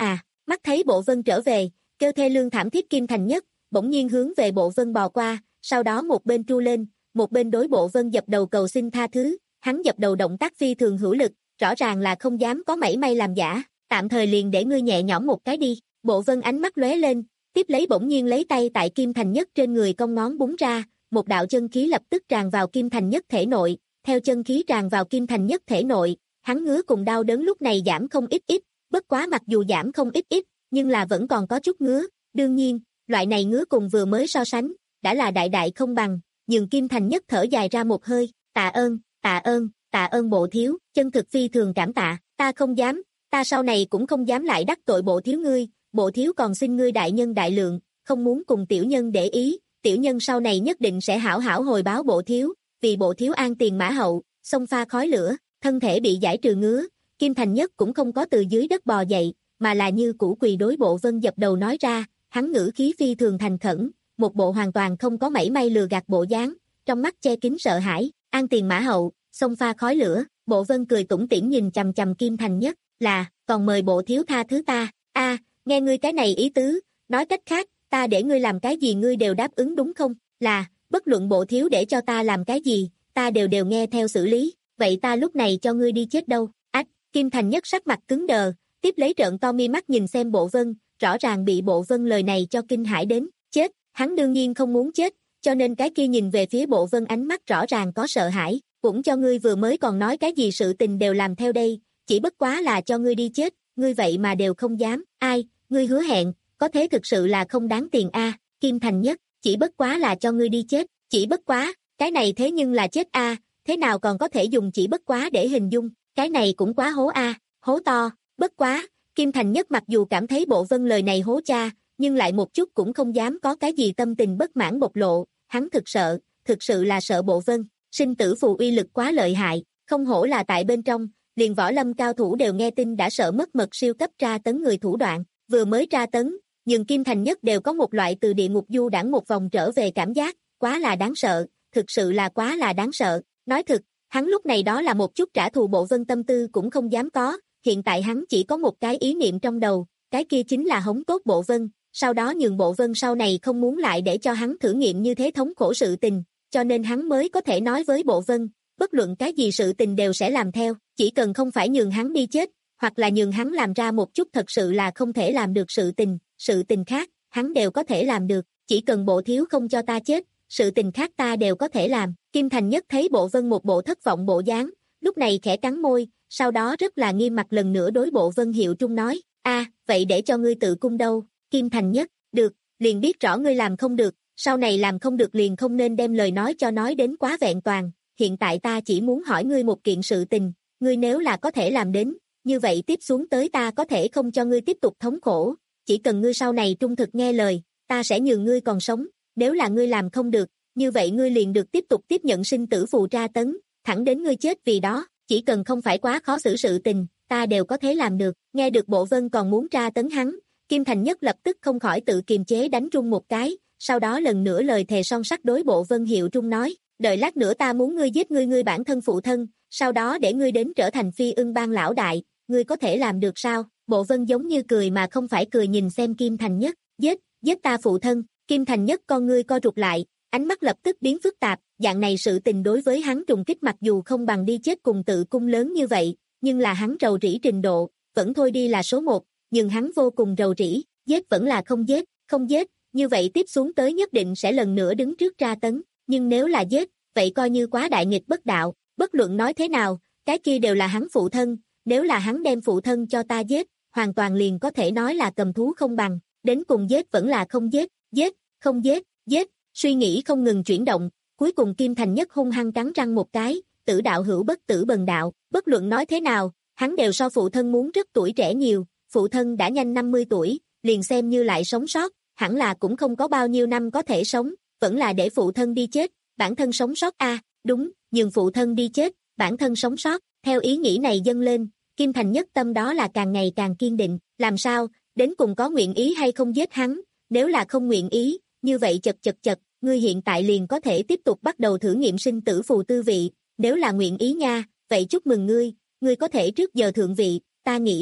Mắt thấy Bộ Vân trở về, kêu thê lương thảm thiết Kim Thành Nhất, bỗng nhiên hướng về Bộ Vân bò qua, sau đó một bên tru lên, một bên đối Bộ Vân dập đầu cầu xin tha thứ, hắn dập đầu động tác phi thường hữu lực, rõ ràng là không dám có mảy may làm giả, tạm thời liền để ngươi nhẹ nhõm một cái đi. Bộ Vân ánh mắt lóe lên, tiếp lấy bỗng nhiên lấy tay tại Kim Thành Nhất trên người cong ngón búng ra, một đạo chân khí lập tức tràn vào Kim Thành Nhất thể nội, theo chân khí tràn vào Kim Thành Nhất thể nội, hắn ngứa cùng đau đớn lúc này giảm không ít ít, bất quá mặc dù giảm không ít ít, nhưng là vẫn còn có chút ngứa, đương nhiên, loại này ngứa cùng vừa mới so sánh, đã là đại đại không bằng, nhưng Kim Thành Nhất thở dài ra một hơi, tạ ơn, tạ ơn, tạ ơn Bộ thiếu, chân thực phi thường cảm tạ, ta không dám, ta sau này cũng không dám lại đắc tội Bộ thiếu ngươi, Bộ thiếu còn xin ngươi đại nhân đại lượng, không muốn cùng tiểu nhân để ý, tiểu nhân sau này nhất định sẽ hảo hảo hồi báo Bộ thiếu, vì Bộ thiếu an tiền mã hậu, xông pha khói lửa, thân thể bị giải trừ ngứa, Kim Thành Nhất cũng không có từ dưới đất bò dậy, mà là như cũ quỳ đối Bộ Vân dập đầu nói ra, hắn ngữ khí phi thường thành khẩn, một bộ hoàn toàn không có mảy may lừa gạt bộ dáng, trong mắt che kín sợ hãi, an tiền mã hậu, xông pha khói lửa, Bộ Vân cười tủm tỉm nhìn chằm chằm Kim Thành Nhất, là, còn mời Bộ thiếu tha thứ ta, a, nghe ngươi cái này ý tứ, nói cách khác, ta để ngươi làm cái gì ngươi đều đáp ứng đúng không, là, bất luận Bộ thiếu để cho ta làm cái gì, ta đều đều nghe theo xử lý, vậy ta lúc này cho ngươi đi chết đâu, ách, Kim Thành Nhất sắc mặt cứng đờ, tiếp lấy trợn to mi mắt nhìn xem Bộ Vân, rõ ràng bị Bộ Vân lời này cho kinh hãi đến, chết, hắn đương nhiên không muốn chết, cho nên cái kia nhìn về phía Bộ Vân ánh mắt rõ ràng có sợ hãi, cũng cho ngươi vừa mới còn nói cái gì sự tình đều làm theo đây, chỉ bất quá là cho ngươi đi chết, ngươi vậy mà đều không dám, ai, ngươi hứa hẹn, có thế thực sự là không đáng tiền a, Kim Thành Nhất, chỉ bất quá là cho ngươi đi chết, chỉ bất quá, cái này thế nhưng là chết a, thế nào còn có thể dùng chỉ bất quá để hình dung, cái này cũng quá hố a, hố to, bất quá, Kim Thành Nhất mặc dù cảm thấy Bộ Vân lời này hố cha, nhưng lại một chút cũng không dám có cái gì tâm tình bất mãn bộc lộ, hắn thực sợ, thực sự là sợ Bộ Vân, sinh tử phù uy lực quá lợi hại, không hổ là tại bên trong, liền võ lâm cao thủ đều nghe tin đã sợ mất mật siêu cấp tra tấn người thủ đoạn, vừa mới tra tấn, nhưng Kim Thành Nhất đều có một loại từ địa ngục du đãng một vòng trở về cảm giác, quá là đáng sợ, thực sự là quá là đáng sợ, nói thực, hắn lúc này đó là một chút trả thù Bộ Vân tâm tư cũng không dám có, hiện tại hắn chỉ có một cái ý niệm trong đầu, cái kia chính là hống tốt Bộ Vân, sau đó nhường Bộ Vân sau này không muốn lại để cho hắn thử nghiệm như thế thống khổ sự tình, cho nên hắn mới có thể nói với Bộ Vân, bất luận cái gì sự tình đều sẽ làm theo, chỉ cần không phải nhường hắn đi chết, hoặc là nhường hắn làm ra một chút thật sự là không thể làm được sự tình, sự tình khác, hắn đều có thể làm được, chỉ cần Bộ thiếu không cho ta chết, sự tình khác ta đều có thể làm. Kim Thành Nhất thấy Bộ Vân một bộ thất vọng bộ dáng, lúc này khẽ cắn môi, sau đó rất là nghiêm mặt lần nữa đối Bộ Vân hiệu trung nói, a, vậy để cho ngươi tự cung đâu, Kim Thành Nhất, được, liền biết rõ ngươi làm không được, sau này làm không được liền không nên đem lời nói cho nói đến quá vẹn toàn, hiện tại ta chỉ muốn hỏi ngươi một kiện sự tình, ngươi nếu là có thể làm đến, như vậy tiếp xuống tới ta có thể không cho ngươi tiếp tục thống khổ, chỉ cần ngươi sau này trung thực nghe lời, ta sẽ nhường ngươi còn sống, nếu là ngươi làm không được, như vậy ngươi liền được tiếp tục tiếp nhận sinh tử phù tra tấn, thẳng đến ngươi chết vì đó, chỉ cần không phải quá khó xử sự tình, ta đều có thể làm được. Nghe được Bộ Vân còn muốn tra tấn hắn, Kim Thành Nhất lập tức không khỏi tự kiềm chế đánh trung một cái, sau đó lần nữa lời thề son sắt đối Bộ Vân hiệu trung nói, đợi lát nữa ta muốn ngươi giết ngươi ngươi bản thân phụ thân, sau đó để ngươi đến trở thành phi ưng bang lão đại, ngươi có thể làm được sao? Bộ Vân giống như cười mà không phải cười nhìn xem Kim Thành Nhất, giết, giết ta phụ thân, Kim Thành Nhất con ngươi co rụt lại, ánh mắt lập tức biến phức tạp, dạng này sự tình đối với hắn trùng kích mặc dù không bằng đi chết cùng tự cung lớn như vậy, nhưng là hắn rầu rĩ trình độ, vẫn thôi đi là số một, nhưng hắn vô cùng rầu rĩ, giết vẫn là không giết, không giết, như vậy tiếp xuống tới nhất định sẽ lần nữa đứng trước tra tấn, nhưng nếu là giết, vậy coi như quá đại nghịch bất đạo, bất luận nói thế nào, cái kia đều là hắn phụ thân, nếu là hắn đem phụ thân cho ta giết, hoàn toàn liền có thể nói là cầm thú không bằng, đến cùng giết vẫn là không giết, giết, không giết, giết, suy nghĩ không ngừng chuyển động, cuối cùng Kim Thành Nhất hung hăng cắn răng một cái, tử đạo hữu bất tử bần đạo, bất luận nói thế nào, hắn đều so phụ thân muốn rất tuổi trẻ nhiều, phụ thân đã nhanh năm mươi tuổi, liền xem như lại sống sót, hẳn là cũng không có bao nhiêu năm có thể sống, vẫn là để phụ thân đi chết, bản thân sống sót a, à, đúng, nhường phụ thân đi chết, bản thân sống sót, theo ý nghĩ này dâng lên, Kim Thành Nhất tâm đó là càng ngày càng kiên định, làm sao, đến cùng có nguyện ý hay không giết hắn, nếu là không nguyện ý, như vậy chật chật chật, ngươi hiện tại liền có thể tiếp tục bắt đầu thử nghiệm sinh tử phù tư vị, nếu là nguyện ý nha, vậy chúc mừng ngươi, ngươi có thể trước giờ thượng vị, ta nghĩ,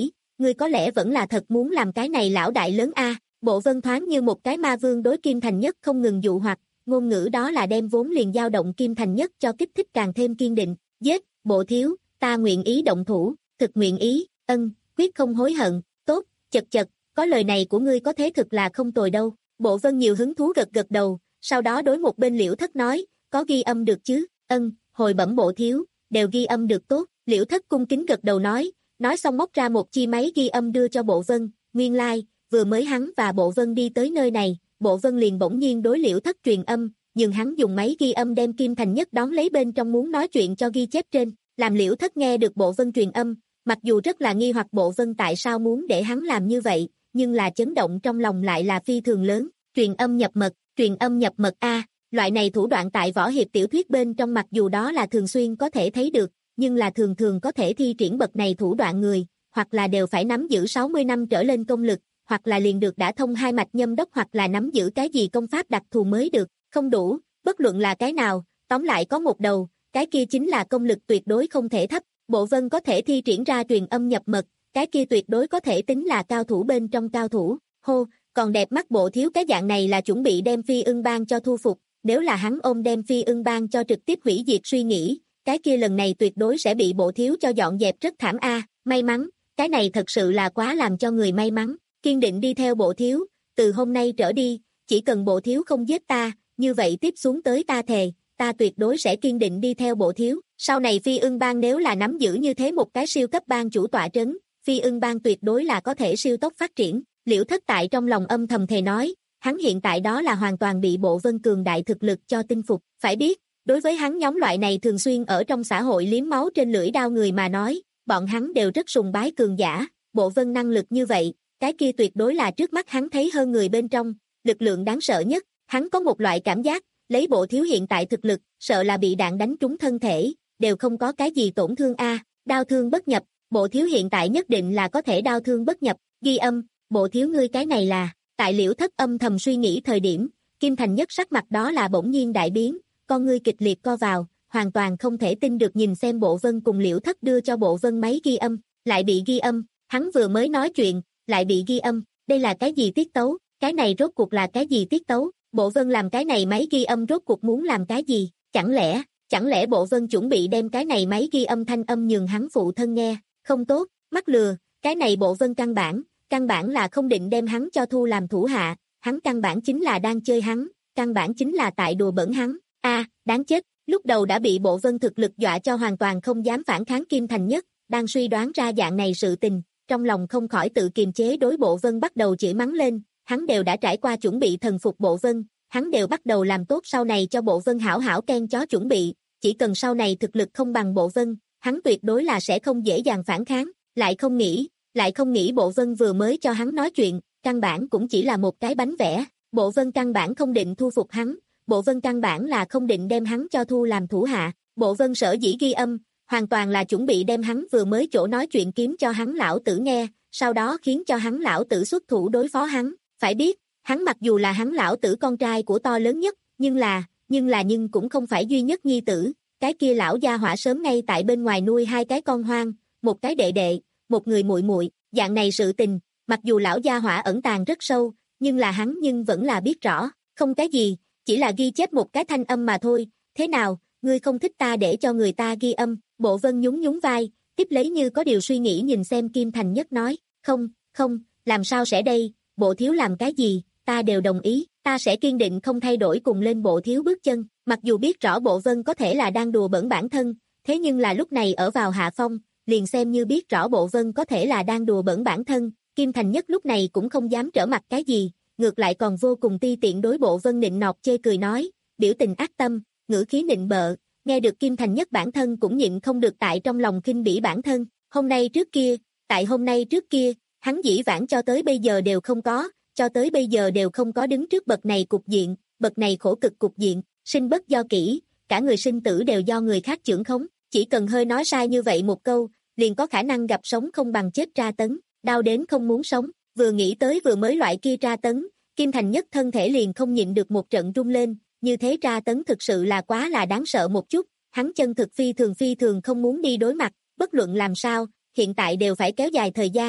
ngươi có lẽ vẫn là thật muốn làm cái này lão đại lớn a. Bộ Vân thoáng như một cái ma vương đối Kim Thành Nhất không ngừng dụ hoặc, ngôn ngữ đó là đem vốn liền dao động Kim Thành Nhất cho kích thích càng thêm kiên định. Giết, Bộ thiếu, ta nguyện ý động thủ, thực nguyện ý, ân, quyết không hối hận, tốt, chật chật, có lời này của ngươi có thế thực là không tồi đâu. Bộ Vân nhiều hứng thú gật gật đầu, sau đó đối một bên Liễu Thất nói, có ghi âm được chứ, ân, hồi bẩm Bộ thiếu, đều ghi âm được tốt. Liễu Thất cung kính gật đầu nói, nói xong móc ra một chi máy ghi âm đưa cho Bộ Vân, nguyên lai, like, vừa mới hắn và Bộ Vân đi tới nơi này, Bộ Vân liền bỗng nhiên đối Liễu Thất truyền âm, nhưng hắn dùng máy ghi âm đem Kim Thành Nhất đón lấy bên trong muốn nói chuyện cho ghi chép trên, làm Liễu Thất nghe được Bộ Vân truyền âm, mặc dù rất là nghi hoặc Bộ Vân tại sao muốn để hắn làm như vậy, nhưng là chấn động trong lòng lại là phi thường lớn, truyền âm nhập mật, truyền âm nhập mật a, loại này thủ đoạn tại võ hiệp tiểu thuyết bên trong mặc dù đó là thường xuyên có thể thấy được, nhưng là thường thường có thể thi triển bậc này thủ đoạn người, hoặc là đều phải nắm giữ sáu mươi năm trở lên công lực, hoặc là liền được đã thông hai mạch nhâm đốc hoặc là nắm giữ cái gì công pháp đặc thù mới được, không đủ, bất luận là cái nào, tóm lại có một đầu, cái kia chính là công lực tuyệt đối không thể thấp, Bộ Vân có thể thi triển ra truyền âm nhập mật, cái kia tuyệt đối có thể tính là cao thủ bên trong cao thủ, hô, còn đẹp mắt Bộ thiếu cái dạng này là chuẩn bị đem Phi Ưng Bang cho thu phục, nếu là hắn ôm đem Phi Ưng Bang cho trực tiếp hủy diệt suy nghĩ, cái kia lần này tuyệt đối sẽ bị Bộ thiếu cho dọn dẹp rất thảm a, may mắn, cái này thật sự là quá làm cho người may mắn, kiên định đi theo Bộ thiếu, từ hôm nay trở đi, chỉ cần Bộ thiếu không giết ta, như vậy tiếp xuống tới ta thề, ta tuyệt đối sẽ kiên định đi theo Bộ thiếu, sau này Phi Ưng Bang nếu là nắm giữ như thế một cái siêu cấp bang chủ tọa trấn, Phi Ưng Bang tuyệt đối là có thể siêu tốc phát triển, Liễu Thất tại trong lòng âm thầm thề nói, hắn hiện tại đó là hoàn toàn bị Bộ Vân cường đại thực lực cho tinh phục, phải biết, đối với hắn nhóm loại này thường xuyên ở trong xã hội liếm máu trên lưỡi đao người mà nói, bọn hắn đều rất sùng bái cường giả, Bộ Vân năng lực như vậy, cái kia tuyệt đối là trước mắt hắn thấy hơn người bên trong, lực lượng đáng sợ nhất, hắn có một loại cảm giác, lấy Bộ thiếu hiện tại thực lực, sợ là bị đạn đánh trúng thân thể, đều không có cái gì tổn thương a, đao thương bất nhập, Bộ thiếu hiện tại nhất định là có thể đao thương bất nhập, ghi âm, Bộ thiếu ngươi cái này là, tại Liễu Thất âm thầm suy nghĩ thời điểm, Kim Thành Nhất sắc mặt đó là bỗng nhiên đại biến, con ngươi kịch liệt co vào, hoàn toàn không thể tin được nhìn xem Bộ Vân cùng Liễu Thất đưa cho Bộ Vân máy ghi âm, lại bị ghi âm, hắn vừa mới nói chuyện, lại bị ghi âm, đây là cái gì tiết tấu, cái này rốt cuộc là cái gì tiết tấu, Bộ Vân làm cái này máy ghi âm rốt cuộc muốn làm cái gì, chẳng lẽ, chẳng lẽ Bộ Vân chuẩn bị đem cái này máy ghi âm thanh âm nhường hắn phụ thân nghe, không tốt, mắc lừa, cái này Bộ Vân căn bản, căn bản là không định đem hắn cho thu làm thủ hạ, hắn căn bản chính là đang chơi hắn, căn bản chính là tại đùa bẩn hắn, a, à, đáng chết, lúc đầu đã bị Bộ Vân thực lực dọa cho hoàn toàn không dám phản kháng Kim Thành Nhất, đang suy đoán ra dạng này sự tình, trong lòng không khỏi tự kiềm chế đối Bộ Vân bắt đầu chửi mắng lên, hắn đều đã trải qua chuẩn bị thần phục Bộ Vân, hắn đều bắt đầu làm tốt sau này cho Bộ Vân hảo hảo ken chó chuẩn bị, chỉ cần sau này thực lực không bằng Bộ Vân, hắn tuyệt đối là sẽ không dễ dàng phản kháng, lại không nghĩ, lại không nghĩ Bộ Vân vừa mới cho hắn nói chuyện, căn bản cũng chỉ là một cái bánh vẽ, Bộ Vân căn bản không định thu phục hắn, Bộ Vân căn bản là không định đem hắn cho thu làm thủ hạ, Bộ Vân sở dĩ ghi âm, hoàn toàn là chuẩn bị đem hắn vừa mới chỗ nói chuyện kiếm cho hắn lão tử nghe, sau đó khiến cho hắn lão tử xuất thủ đối phó hắn, phải biết, hắn mặc dù là hắn lão tử con trai của to lớn nhất, nhưng là, nhưng là nhưng cũng không phải duy nhất nhi tử, cái kia lão gia hỏa sớm ngay tại bên ngoài nuôi hai cái con hoang, một cái đệ đệ, một người muội muội, dạng này sự tình, mặc dù lão gia hỏa ẩn tàng rất sâu, nhưng là hắn nhưng vẫn là biết rõ, không cái gì, chỉ là ghi chép một cái thanh âm mà thôi, thế nào, ngươi không thích ta để cho người ta ghi âm, Bộ Vân nhún nhún vai, tiếp lấy như có điều suy nghĩ nhìn xem Kim Thành Nhất nói, không, không, làm sao sẽ đây, Bộ thiếu làm cái gì, ta đều đồng ý, ta sẽ kiên định không thay đổi cùng lên Bộ thiếu bước chân, mặc dù biết rõ Bộ Vân có thể là đang đùa bỡn bản thân, thế nhưng là lúc này ở vào hạ phong, liền xem như biết rõ Bộ Vân có thể là đang đùa bỡn bản thân, Kim Thành Nhất lúc này cũng không dám trở mặt cái gì, ngược lại còn vô cùng ti tiện đối Bộ Vân nịnh nọt chê cười nói, biểu tình ác tâm, ngữ khí nịnh bợ, nghe được Kim Thành Nhất bản thân cũng nhịn không được tại trong lòng khinh bỉ bản thân, hôm nay trước kia, tại hôm nay trước kia, hắn dĩ vãng cho tới bây giờ đều không có, cho tới bây giờ đều không có đứng trước bậc này cục diện, bậc này khổ cực cục diện, sinh bất do kỹ, cả người sinh tử đều do người khác chưởng khống, chỉ cần hơi nói sai như vậy một câu, liền có khả năng gặp sống không bằng chết tra tấn, đau đến không muốn sống, vừa nghĩ tới vừa mới loại kia tra tấn, Kim Thành Nhất thân thể liền không nhịn được một trận rung lên, như thế tra tấn thực sự là quá là đáng sợ một chút, hắn chân thực phi thường phi thường không muốn đi đối mặt, bất luận làm sao, hiện tại đều phải kéo dài thời gian,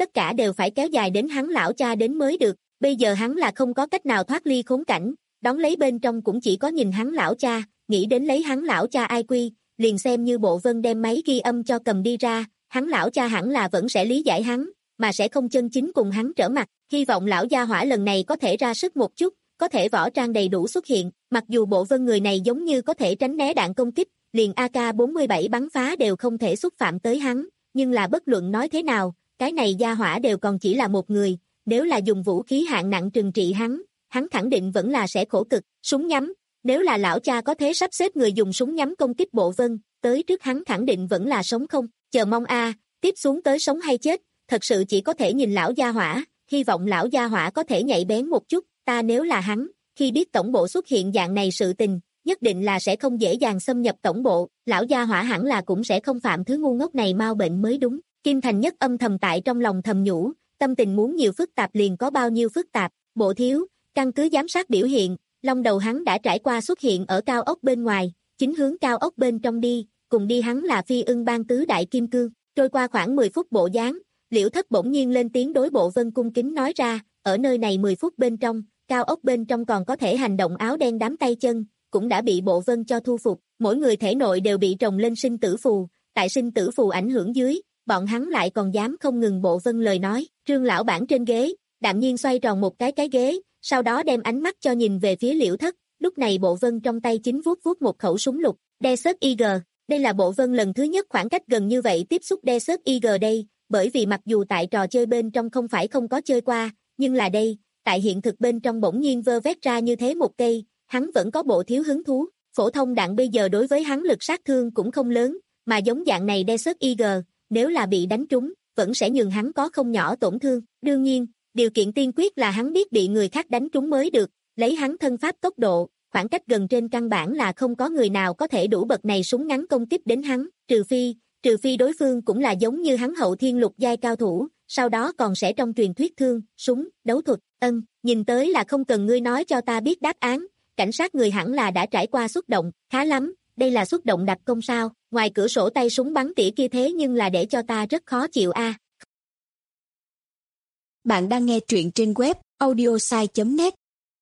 tất cả đều phải kéo dài đến hắn lão cha đến mới được, bây giờ hắn là không có cách nào thoát ly khốn cảnh, đón lấy bên trong cũng chỉ có nhìn hắn lão cha, nghĩ đến lấy hắn lão cha ai quy, liền xem như Bộ Vân đem máy ghi âm cho cầm đi ra, hắn lão cha hẳn là vẫn sẽ lý giải hắn, mà sẽ không chân chính cùng hắn trở mặt, hy vọng lão gia hỏa lần này có thể ra sức một chút, có thể võ trang đầy đủ xuất hiện, mặc dù Bộ Vân người này giống như có thể tránh né đạn công kích, liền A K bốn mươi bảy bắn phá đều không thể xúc phạm tới hắn, nhưng là bất luận nói thế nào, cái này gia hỏa đều còn chỉ là một người, nếu là dùng vũ khí hạng nặng trừng trị hắn, hắn khẳng định vẫn là sẽ khổ cực, súng nhắm, nếu là lão cha có thế sắp xếp người dùng súng nhắm công kích Bộ Vân, tới trước hắn khẳng định vẫn là sống không, chờ mong a, tiếp xuống tới sống hay chết, thật sự chỉ có thể nhìn lão gia hỏa, hy vọng lão gia hỏa có thể nhạy bén một chút, ta nếu là hắn, khi biết tổng bộ xuất hiện dạng này sự tình, nhất định là sẽ không dễ dàng xâm nhập tổng bộ, lão gia hỏa hẳn là cũng sẽ không phạm thứ ngu ngốc này mau bệnh mới đúng. Kim Thành Nhất âm thầm tại trong lòng thầm nhủ, tâm tình muốn nhiều phức tạp liền có bao nhiêu phức tạp, Bộ thiếu, căn cứ giám sát biểu hiện, long đầu hắn đã trải qua xuất hiện ở cao ốc bên ngoài, chính hướng cao ốc bên trong đi, cùng đi hắn là Phi Ưng Bang tứ đại kim cương, trôi qua khoảng mười phút bộ dáng, Liễu Thất bỗng nhiên lên tiếng đối Bộ Vân cung kính nói ra, ở nơi này mười phút bên trong, cao ốc bên trong còn có thể hành động áo đen đám tay chân, cũng đã bị Bộ Vân cho thu phục, mỗi người thể nội đều bị trồng lên sinh tử phù, tại sinh tử phù ảnh hưởng dưới, bọn hắn lại còn dám không ngừng Bộ Vân lời nói, Trương lão bản trên ghế, đạm nhiên xoay tròn một cái cái ghế, sau đó đem ánh mắt cho nhìn về phía Liễu Thất, lúc này Bộ Vân trong tay chính vuốt vuốt một khẩu súng lục, Desert Eagle, đây là Bộ Vân lần thứ nhất khoảng cách gần như vậy tiếp xúc Desert Eagle đây, bởi vì mặc dù tại trò chơi bên trong không phải không có chơi qua, nhưng là đây, tại hiện thực bên trong bỗng nhiên vơ vét ra như thế một cây, hắn vẫn có bộ thiếu hứng thú, phổ thông đạn bây giờ đối với hắn lực sát thương cũng không lớn, mà giống dạng này Desert Eagle, nếu là bị đánh trúng, vẫn sẽ nhường hắn có không nhỏ tổn thương, đương nhiên, điều kiện tiên quyết là hắn biết bị người khác đánh trúng mới được, lấy hắn thân pháp tốc độ, khoảng cách gần trên căn bản là không có người nào có thể đủ bậc này súng ngắn công kích đến hắn, trừ phi, trừ phi đối phương cũng là giống như hắn hậu thiên lục giai cao thủ, sau đó còn sẽ trong truyền thuyết thương, súng, đấu thuật, ân, nhìn tới là không cần ngươi nói cho ta biết đáp án, cảnh sát người hẳn là đã trải qua xúc động, khá lắm, đây là xúc động đặc công sao, ngoài cửa sổ tay súng bắn tỉa kia thế nhưng là để cho ta rất khó chịu a. Bạn đang nghe truyện trên web audiosai chấm net.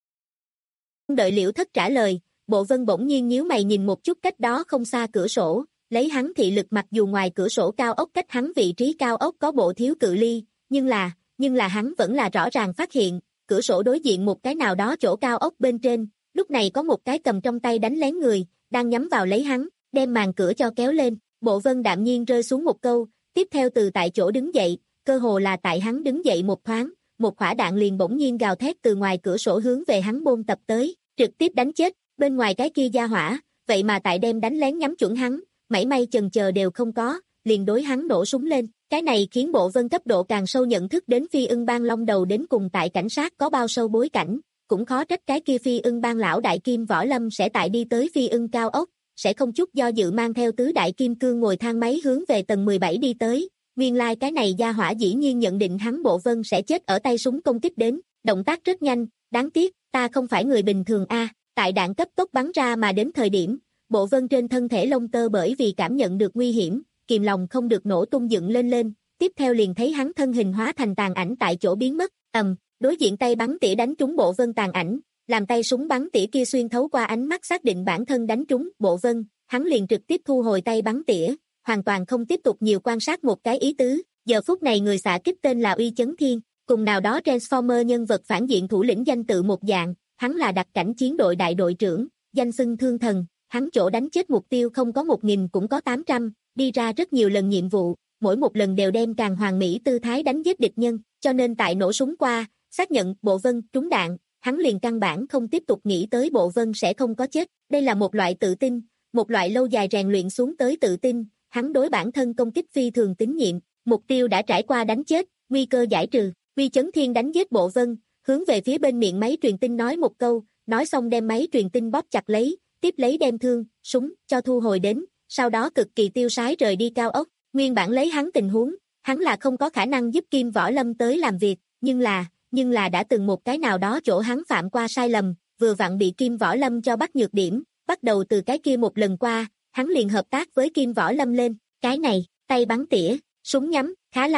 Đợi Liễu Thất trả lời, Bộ Vân bỗng nhiên nhíu mày nhìn một chút cách đó không xa cửa sổ, lấy hắn thị lực mặc dù ngoài cửa sổ cao ốc cách hắn vị trí cao ốc có bộ thiếu cự ly, nhưng là, nhưng là hắn vẫn là rõ ràng phát hiện, cửa sổ đối diện một cái nào đó chỗ cao ốc bên trên, lúc này có một cái cầm trong tay đánh lén người, đang nhắm vào lấy hắn, đem màn cửa cho kéo lên, Bộ Vân đạm nhiên rơi xuống một câu, tiếp theo từ tại chỗ đứng dậy, cơ hồ là tại hắn đứng dậy một thoáng, một quả đạn liền bỗng nhiên gào thét từ ngoài cửa sổ hướng về hắn bôn tập tới, trực tiếp đánh chết, bên ngoài cái kia gia hỏa, vậy mà tại đem đánh lén nhắm chuẩn hắn, mảy may chần chờ đều không có, liền đối hắn nổ súng lên, cái này khiến Bộ Vân cấp độ càng sâu nhận thức đến Phi Ưng Bang long đầu đến cùng tại cảnh sát có bao sâu bối cảnh, cũng khó trách cái kia Phi Ưng Bang lão đại kim võ lâm sẽ tại đi tới Phi Ưng cao ốc, sẽ không chút do dự mang theo tứ đại kim cương ngồi thang máy hướng về tầng mười bảy đi tới. Nguyên lai like cái này gia hỏa dĩ nhiên nhận định hắn Bộ Vân sẽ chết ở tay súng công kích đến, động tác rất nhanh, đáng tiếc, ta không phải người bình thường a. Tại đạn cấp tốc bắn ra mà đến thời điểm, Bộ Vân trên thân thể lông tơ bởi vì cảm nhận được nguy hiểm, kìm lòng không được nổ tung dựng lên lên, tiếp theo liền thấy hắn thân hình hóa thành tàn ảnh tại chỗ biến mất, ầm, đối diện tay bắn tỉa đánh trúng Bộ Vân tàn ảnh, làm tay súng bắn tỉa kia xuyên thấu qua ánh mắt xác định bản thân đánh trúng Bộ Vân, hắn liền trực tiếp thu hồi tay bắn tỉa, hoàn toàn không tiếp tục nhiều quan sát một cái ý tứ, giờ phút này người xạ kích tên là Uy Chấn Thiên, cùng nào đó Transformer nhân vật phản diện thủ lĩnh danh tự một dạng, hắn là đặc cảnh chiến đội đại đội trưởng, danh xưng thương thần, hắn chỗ đánh chết mục tiêu không có một nghìn cũng có tám trăm, đi ra rất nhiều lần nhiệm vụ, mỗi một lần đều đem càng hoàn mỹ tư thái đánh giết địch nhân, cho nên tại nổ súng qua, xác nhận Bộ Vân trúng đạn, hắn liền căn bản không tiếp tục nghĩ tới Bộ Vân sẽ không có chết, đây là một loại tự tin, một loại lâu dài rèn luyện xuống tới tự tin, hắn đối bản thân công kích phi thường tín nhiệm, mục tiêu đã trải qua đánh chết, nguy cơ giải trừ, Uy Chấn Thiên đánh giết Bộ Vân, hướng về phía bên miệng máy truyền tin nói một câu, nói xong đem máy truyền tin bóp chặt lấy, tiếp lấy đem thương, súng, cho thu hồi đến, sau đó cực kỳ tiêu sái rời đi cao ốc, nguyên bản lấy hắn tình huống, hắn là không có khả năng giúp Kim Võ Lâm tới làm việc, nhưng là, nhưng là đã từng một cái nào đó chỗ hắn phạm qua sai lầm, vừa vặn bị Kim Võ Lâm cho bắt nhược điểm, bắt đầu từ cái kia một lần qua, hắn liền hợp tác với Kim Võ Lâm lên, cái này, tay bắn tỉa, súng nhắm, khá lắm,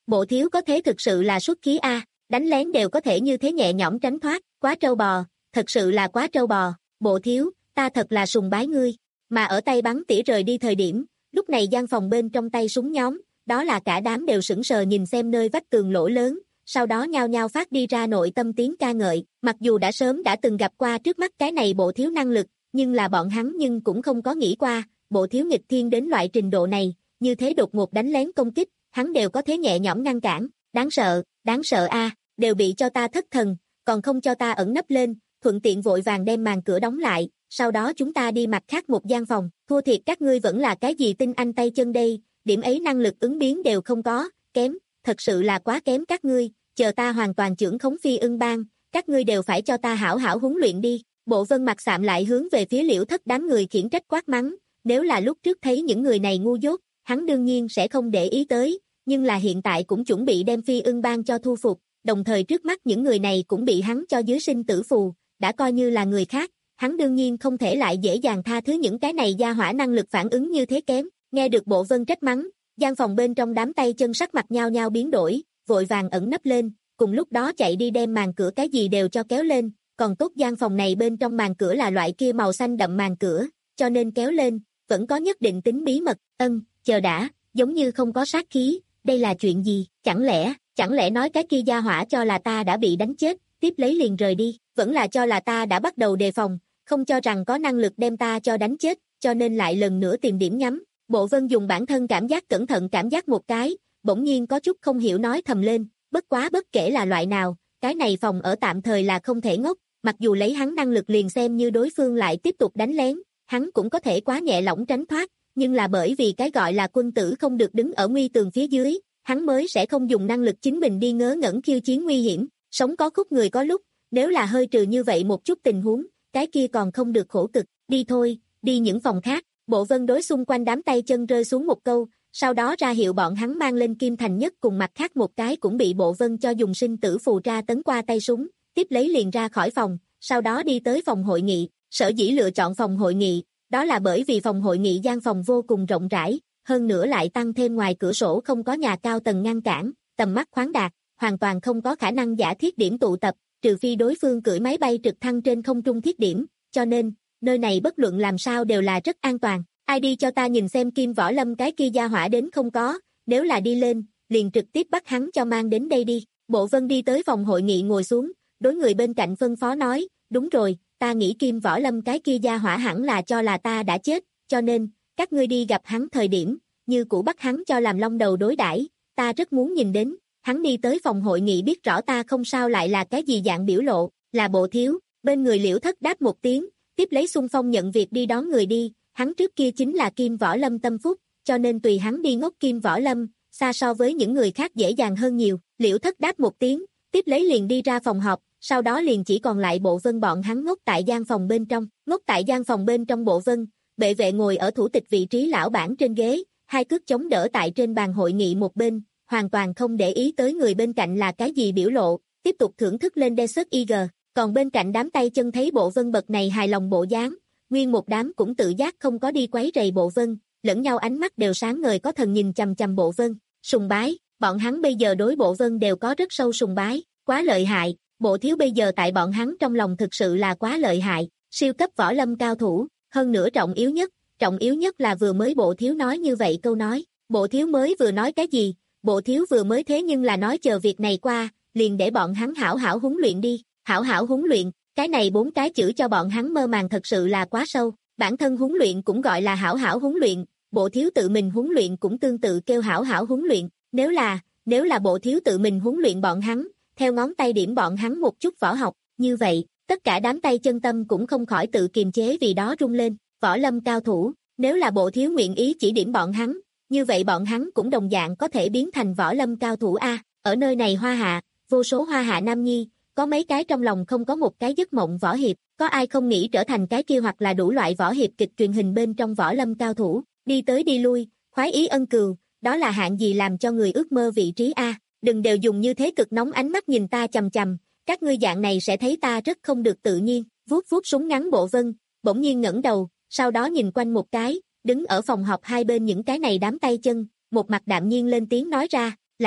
Bộ thiếu có thế thực sự là xuất khí a, đánh lén đều có thể như thế nhẹ nhõm tránh thoát, quá trâu bò, thật sự là quá trâu bò, bộ thiếu, ta thật là sùng bái ngươi. Mà ở tay bắn tỉa rời đi thời điểm, lúc này gian phòng bên trong tay súng nhóm, đó là cả đám đều sững sờ nhìn xem nơi vách tường lỗ lớn, sau đó nhao nhao phát đi ra nội tâm tiếng ca ngợi, mặc dù đã sớm đã từng gặp qua trước mắt cái này bộ thiếu năng lực, nhưng là bọn hắn nhưng cũng không có nghĩ qua, bộ thiếu nghịch thiên đến loại trình độ này, như thế đột ngột đánh lén công kích, hắn đều có thế nhẹ nhõm ngăn cản, đáng sợ, đáng sợ a, đều bị cho ta thất thần, còn không cho ta ẩn nấp lên, thuận tiện vội vàng đem màn cửa đóng lại, sau đó chúng ta đi mặt khác một gian phòng, thua thiệt các ngươi vẫn là cái gì tinh anh tay chân đây, điểm ấy năng lực ứng biến đều không có, kém, thật sự là quá kém các ngươi, chờ ta hoàn toàn trưởng khống phi ưng bang, các ngươi đều phải cho ta hảo hảo huấn luyện đi. Bộ Vân mặt sạm lại hướng về phía Liễu Thất đám người khiển trách quát mắng, nếu là lúc trước thấy những người này ngu dốt, hắn đương nhiên sẽ không để ý tới, nhưng là hiện tại cũng chuẩn bị đem phi ưng bang cho thu phục, đồng thời trước mắt những người này cũng bị hắn cho dưới sinh tử phù, đã coi như là người khác, hắn đương nhiên không thể lại dễ dàng tha thứ những cái này gia hỏa năng lực phản ứng như thế kém. Nghe được Bộ Vân trách mắng, gian phòng bên trong đám tay chân sắc mặt nhao nhao biến đổi, vội vàng ẩn nấp lên, cùng lúc đó chạy đi đem màn cửa cái gì đều cho kéo lên, còn tốt gian phòng này bên trong màn cửa là loại kia màu xanh đậm màn cửa, cho nên kéo lên, vẫn có nhất định tính bí mật. Ân, chờ đã, giống như không có sát khí, đây là chuyện gì, chẳng lẽ, chẳng lẽ nói cái kia gia hỏa cho là ta đã bị đánh chết, tiếp lấy liền rời đi, vẫn là cho là ta đã bắt đầu đề phòng, không cho rằng có năng lực đem ta cho đánh chết, cho nên lại lần nữa tìm điểm nhắm. Bộ Vân dùng bản thân cảm giác cẩn thận cảm giác một cái, bỗng nhiên có chút không hiểu nói thầm lên, bất quá bất kể là loại nào, cái này phòng ở tạm thời là không thể ngốc, mặc dù lấy hắn năng lực liền xem như đối phương lại tiếp tục đánh lén, hắn cũng có thể quá nhẹ lỏng tránh thoát, nhưng là bởi vì cái gọi là quân tử không được đứng ở nguy tường phía dưới, hắn mới sẽ không dùng năng lực chính mình đi ngớ ngẩn khiêu chiến nguy hiểm, sống có khúc người có lúc, nếu là hơi trừ như vậy một chút tình huống, cái kia còn không được khổ cực, đi thôi, đi những phòng khác. Bộ Vân đối xung quanh đám tay chân rơi xuống một câu, sau đó ra hiệu bọn hắn mang lên Kim Thành Nhất cùng mặt khác một cái cũng bị Bộ Vân cho dùng sinh tử phù tra tấn qua tay súng, tiếp lấy liền ra khỏi phòng, sau đó đi tới phòng hội nghị, sở dĩ lựa chọn phòng hội nghị, đó là bởi vì phòng hội nghị gian phòng vô cùng rộng rãi, hơn nữa lại tăng thêm ngoài cửa sổ không có nhà cao tầng ngăn cản, tầm mắt khoáng đạt, hoàn toàn không có khả năng giả thiết điểm tụ tập, trừ phi đối phương cưỡi máy bay trực thăng trên không trung thiết điểm, cho nên, nơi này bất luận làm sao đều là rất an toàn. Ai đi cho ta nhìn xem Kim Võ Lâm cái kia gia hỏa đến không có, nếu là đi lên, liền trực tiếp bắt hắn cho mang đến đây đi. Bộ Vân đi tới phòng hội nghị ngồi xuống, đối người bên cạnh phân phó nói, đúng rồi, ta nghĩ Kim Võ Lâm cái kia gia hỏa hẳn là cho là ta đã chết, cho nên, các ngươi đi gặp hắn thời điểm, như cũ bắt hắn cho làm long đầu đối đãi, ta rất muốn nhìn đến. Hắn đi tới phòng hội nghị biết rõ ta không sao lại là cái gì dạng biểu lộ, là Bộ thiếu, bên người Liễu Thất đáp một tiếng, tiếp lấy xung phong nhận việc đi đón người đi. Hắn trước kia chính là Kim Võ Lâm tâm phúc, cho nên tùy hắn đi ngốc Kim Võ Lâm, xa so với những người khác dễ dàng hơn nhiều. Liễu Thất đáp một tiếng, tiếp lấy liền đi ra phòng họp, sau đó liền chỉ còn lại Bộ Vân bọn hắn ngốc tại gian phòng bên trong. Ngốc tại gian phòng bên trong Bộ Vân, bệ vệ ngồi ở thủ tịch vị trí lão bản trên ghế, hai cước chống đỡ tại trên bàn hội nghị một bên, hoàn toàn không để ý tới người bên cạnh là cái gì biểu lộ, tiếp tục thưởng thức lên Desert Eagle. Còn bên cạnh đám tay chân thấy Bộ Vân bậc này hài lòng bộ dáng, nguyên một đám cũng tự giác không có đi quấy rầy Bộ Vân, lẫn nhau ánh mắt đều sáng ngời có thần nhìn chằm chằm Bộ Vân, sùng bái, bọn hắn bây giờ đối Bộ Vân đều có rất sâu sùng bái, quá lợi hại, Bộ thiếu bây giờ tại bọn hắn trong lòng thực sự là quá lợi hại, siêu cấp võ lâm cao thủ, hơn nữa trọng yếu nhất, trọng yếu nhất là vừa mới Bộ thiếu nói như vậy câu nói, Bộ thiếu mới vừa nói cái gì, Bộ thiếu vừa mới thế nhưng là nói chờ việc này qua, liền để bọn hắn hảo hảo huấn luyện đi, hảo hảo huấn luyện. Cái này bốn cái chữ cho bọn hắn mơ màng thật sự là quá sâu, bản thân huấn luyện cũng gọi là hảo hảo huấn luyện, Bộ thiếu tự mình huấn luyện cũng tương tự kêu hảo hảo huấn luyện, nếu là, nếu là Bộ thiếu tự mình huấn luyện bọn hắn, theo ngón tay điểm bọn hắn một chút võ học, như vậy, tất cả đám tay chân tâm cũng không khỏi tự kiềm chế vì đó rung lên, võ lâm cao thủ, nếu là Bộ thiếu nguyện ý chỉ điểm bọn hắn, như vậy bọn hắn cũng đồng dạng có thể biến thành võ lâm cao thủ a. Ở nơi này Hoa Hạ, vô số Hoa Hạ nam nhi, có mấy cái trong lòng không có một cái giấc mộng võ hiệp, có ai không nghĩ trở thành cái kia hoặc là đủ loại võ hiệp kịch truyền hình bên trong võ lâm cao thủ, đi tới đi lui, khoái ý ân cừu, đó là hạng gì làm cho người ước mơ vị trí a. Đừng đều dùng như thế cực nóng ánh mắt nhìn ta chằm chằm, các ngươi dạng này sẽ thấy ta rất không được tự nhiên. Vuốt vuốt súng ngắn Bộ Vân, bỗng nhiên ngẩng đầu, sau đó nhìn quanh một cái, đứng ở phòng họp hai bên những cái này đám tay chân, một mặt đạm nhiên lên tiếng nói ra, là,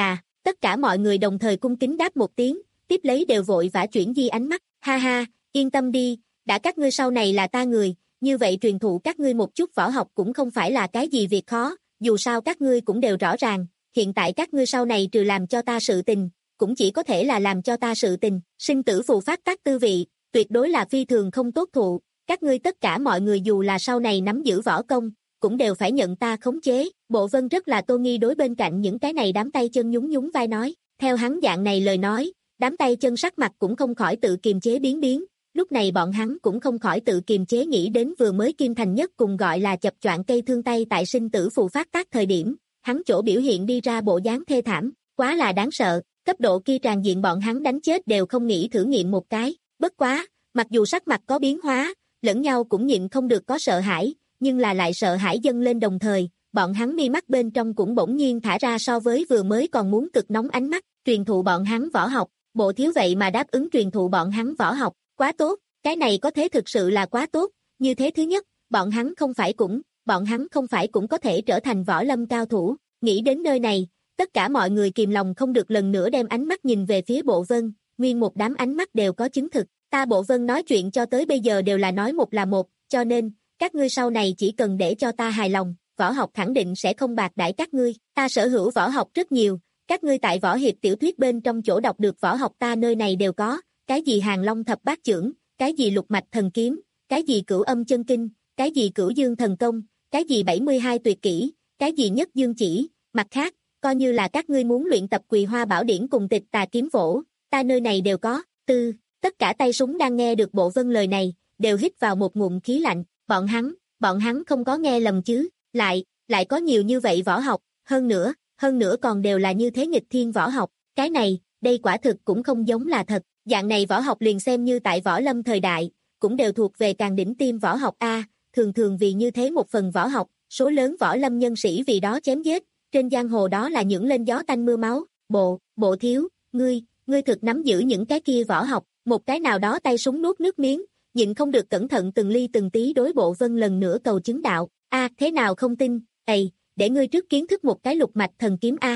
Tất cả mọi người đồng thời cung kính đáp một tiếng, tiếp lấy đều vội vã chuyển di ánh mắt, ha ha, yên tâm đi, đã các ngươi sau này là ta người, như vậy truyền thụ các ngươi một chút võ học cũng không phải là cái gì việc khó, dù sao các ngươi cũng đều rõ ràng, hiện tại các ngươi sau này trừ làm cho ta sự tình, cũng chỉ có thể là làm cho ta sự tình, sinh tử phù phát tác tư vị, tuyệt đối là phi thường không tốt thụ, các ngươi tất cả mọi người dù là sau này nắm giữ võ công, cũng đều phải nhận ta khống chế, Bộ Vân rất là tô nghi đối bên cạnh những cái này đám tay chân nhún nhún vai nói, theo hắn dạng này lời nói, đám tay chân sắc mặt cũng không khỏi tự kiềm chế biến biến, lúc này bọn hắn cũng không khỏi tự kiềm chế nghĩ đến vừa mới Kim Thành Nhất cùng gọi là chập choạng cây thương tay tại sinh tử phù phát tác thời điểm, hắn chỗ biểu hiện đi ra bộ dáng thê thảm, quá là đáng sợ, cấp độ kia tràn diện bọn hắn đánh chết đều không nghĩ thử nghiệm một cái, bất quá, mặc dù sắc mặt có biến hóa, lẫn nhau cũng nhịn không được có sợ hãi, nhưng là lại sợ hãi dâng lên đồng thời, bọn hắn mi mắt bên trong cũng bỗng nhiên thả ra so với vừa mới còn muốn cực nóng ánh mắt, truyền thụ bọn hắn võ học, Bộ Thiếu vậy mà đáp ứng truyền thụ bọn hắn võ học, quá tốt, cái này có thế thực sự là quá tốt, như thế thứ nhất, bọn hắn không phải cũng, bọn hắn không phải cũng có thể trở thành võ lâm cao thủ, nghĩ đến nơi này, tất cả mọi người kìm lòng không được lần nữa đem ánh mắt nhìn về phía Bộ Vân, nguyên một đám ánh mắt đều có chứng thực, ta Bộ Vân nói chuyện cho tới bây giờ đều là nói một là một, cho nên, các ngươi sau này chỉ cần để cho ta hài lòng, võ học khẳng định sẽ không bạc đãi các ngươi, ta sở hữu võ học rất nhiều, các ngươi tại võ hiệp tiểu thuyết bên trong chỗ đọc được võ học ta nơi này đều có, cái gì Hàng Long thập bát chưởng, cái gì Lục mạch thần kiếm, cái gì Cửu âm chân kinh, cái gì Cửu dương thần công, cái gì bảy mươi hai tuyệt kỹ, cái gì Nhất dương chỉ, mặt khác, coi như là các ngươi muốn luyện tập Quỳ Hoa Bảo Điển cùng Tịch Tà kiếm phổ, ta nơi này đều có. Tư, tất cả tay súng đang nghe được Bộ Vân lời này, đều hít vào một ngụm khí lạnh, bọn hắn, bọn hắn không có nghe lầm chứ, lại, lại có nhiều như vậy võ học, hơn nữa, hơn nữa còn đều là như thế nghịch thiên võ học, cái này, đây quả thực cũng không giống là thật, dạng này võ học liền xem như tại võ lâm thời đại, cũng đều thuộc về càng đỉnh tiêm võ học A, thường thường vì như thế một phần võ học, số lớn võ lâm nhân sĩ vì đó chém giết, trên giang hồ đó là những lên gió tanh mưa máu, bộ, bộ thiếu, ngươi, ngươi thực nắm giữ những cái kia võ học, một cái nào đó tay súng nuốt nước miếng, nhịn không được cẩn thận từng ly từng tí đối Bộ Vân lần nữa cầu chứng đạo, a thế nào không tin, ầy, để ngươi trước kiến thức một cái lục mạch thần kiếm a.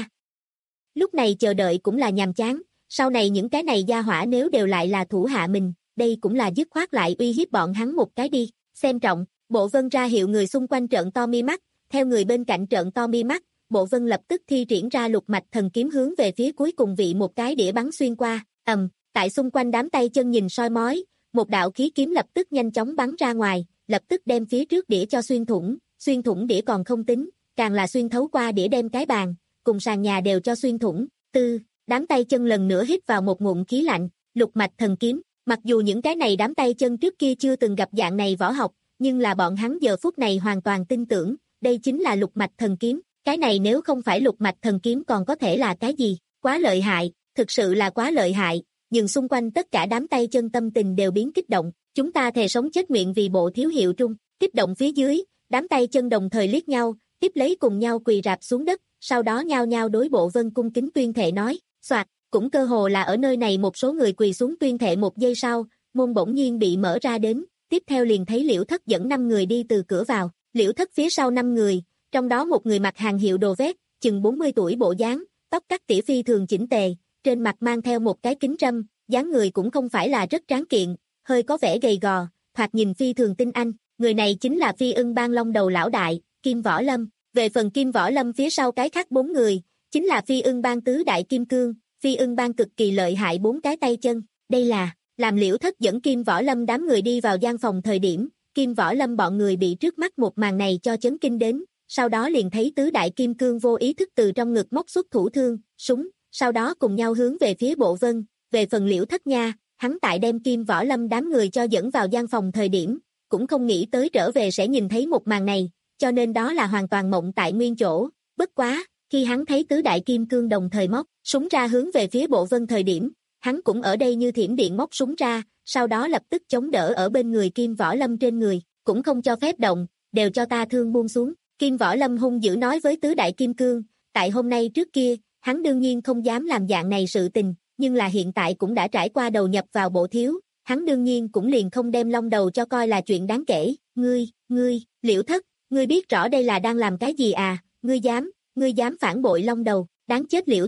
Lúc này chờ đợi cũng là nhàm chán, sau này những cái này gia hỏa nếu đều lại là thủ hạ mình, đây cũng là dứt khoát lại uy hiếp bọn hắn một cái đi, xem trọng, Bộ Vân ra hiệu người xung quanh trợn to mi mắt, theo người bên cạnh trợn to mi mắt, Bộ Vân lập tức thi triển ra lục mạch thần kiếm hướng về phía cuối cùng vị một cái đĩa bắn xuyên qua, ầm, tại xung quanh đám tay chân nhìn soi mói, một đạo khí kiếm lập tức nhanh chóng bắn ra ngoài, lập tức đem phía trước đĩa cho xuyên thủng, xuyên thủng đĩa còn không tính, càng là xuyên thấu qua đĩa đem cái bàn, cùng sàn nhà đều cho xuyên thủng, tư, đám tay chân lần nữa hít vào một ngụm khí lạnh, lục mạch thần kiếm, mặc dù những cái này đám tay chân trước kia chưa từng gặp dạng này võ học, nhưng là bọn hắn giờ phút này hoàn toàn tin tưởng, đây chính là lục mạch thần kiếm, cái này nếu không phải lục mạch thần kiếm còn có thể là cái gì, quá lợi hại, thực sự là quá lợi hại, nhưng xung quanh tất cả đám tay chân tâm tình đều biến kích động, chúng ta thề sống chết nguyện vì Bộ thiếu hiệu trung, kích động phía dưới, đám tay chân đồng thời liếc nhau, tiếp lấy cùng nhau quỳ rạp xuống đất, sau đó nhao nhao đối Bộ Vân cung kính tuyên thệ nói, soạt, cũng cơ hồ là ở nơi này một số người quỳ xuống tuyên thệ một giây sau, môn bỗng nhiên bị mở ra đến, tiếp theo liền thấy Liễu Thất dẫn năm người đi từ cửa vào, Liễu Thất phía sau năm người, trong đó một người mặc hàng hiệu đồ vest, chừng bốn mươi tuổi bộ dáng, tóc cắt tỉa phi thường chỉnh tề, trên mặt mang theo một cái kính râm, dáng người cũng không phải là rất tráng kiện, hơi có vẻ gầy gò, thoạt nhìn phi thường tinh anh, người này chính là Phi Ưng Bang Long đầu lão đại, Kim Võ Lâm. Về phần Kim Võ Lâm phía sau cái khác bốn người, chính là Phi Ưng Bang tứ đại kim cương, Phi Ưng Bang cực kỳ lợi hại bốn cái tay chân, đây là, làm Liễu Thất dẫn Kim Võ Lâm đám người đi vào gian phòng thời điểm, Kim Võ Lâm bọn người bị trước mắt một màn này cho chấn kinh đến, sau đó liền thấy tứ đại kim cương vô ý thức từ trong ngực móc xuất thủ thương, súng, sau đó cùng nhau hướng về phía Bộ Vân, về phần Liễu Thất nha, hắn tại đem Kim Võ Lâm đám người cho dẫn vào gian phòng thời điểm, cũng không nghĩ tới trở về sẽ nhìn thấy một màn này, cho nên đó là hoàn toàn mộng tại nguyên chỗ, bất quá, khi hắn thấy tứ đại kim cương đồng thời móc súng ra hướng về phía Bộ Vân thời điểm, hắn cũng ở đây như thiểm điện móc súng ra, sau đó lập tức chống đỡ ở bên người Kim Võ Lâm trên người, cũng không cho phép động, đều cho ta thương buông xuống. Kim Võ Lâm hung dữ nói với tứ đại kim cương, tại hôm nay trước kia, hắn đương nhiên không dám làm dạng này sự tình, nhưng là hiện tại cũng đã trải qua đầu nhập vào Bộ thiếu, hắn đương nhiên cũng liền không đem Long đầu cho coi là chuyện đáng kể, ngươi, ngươi, Liễu Thất, ngươi biết rõ đây là đang làm cái gì à, ngươi dám, ngươi dám phản bội Long đầu, đáng chết Liễu Thất,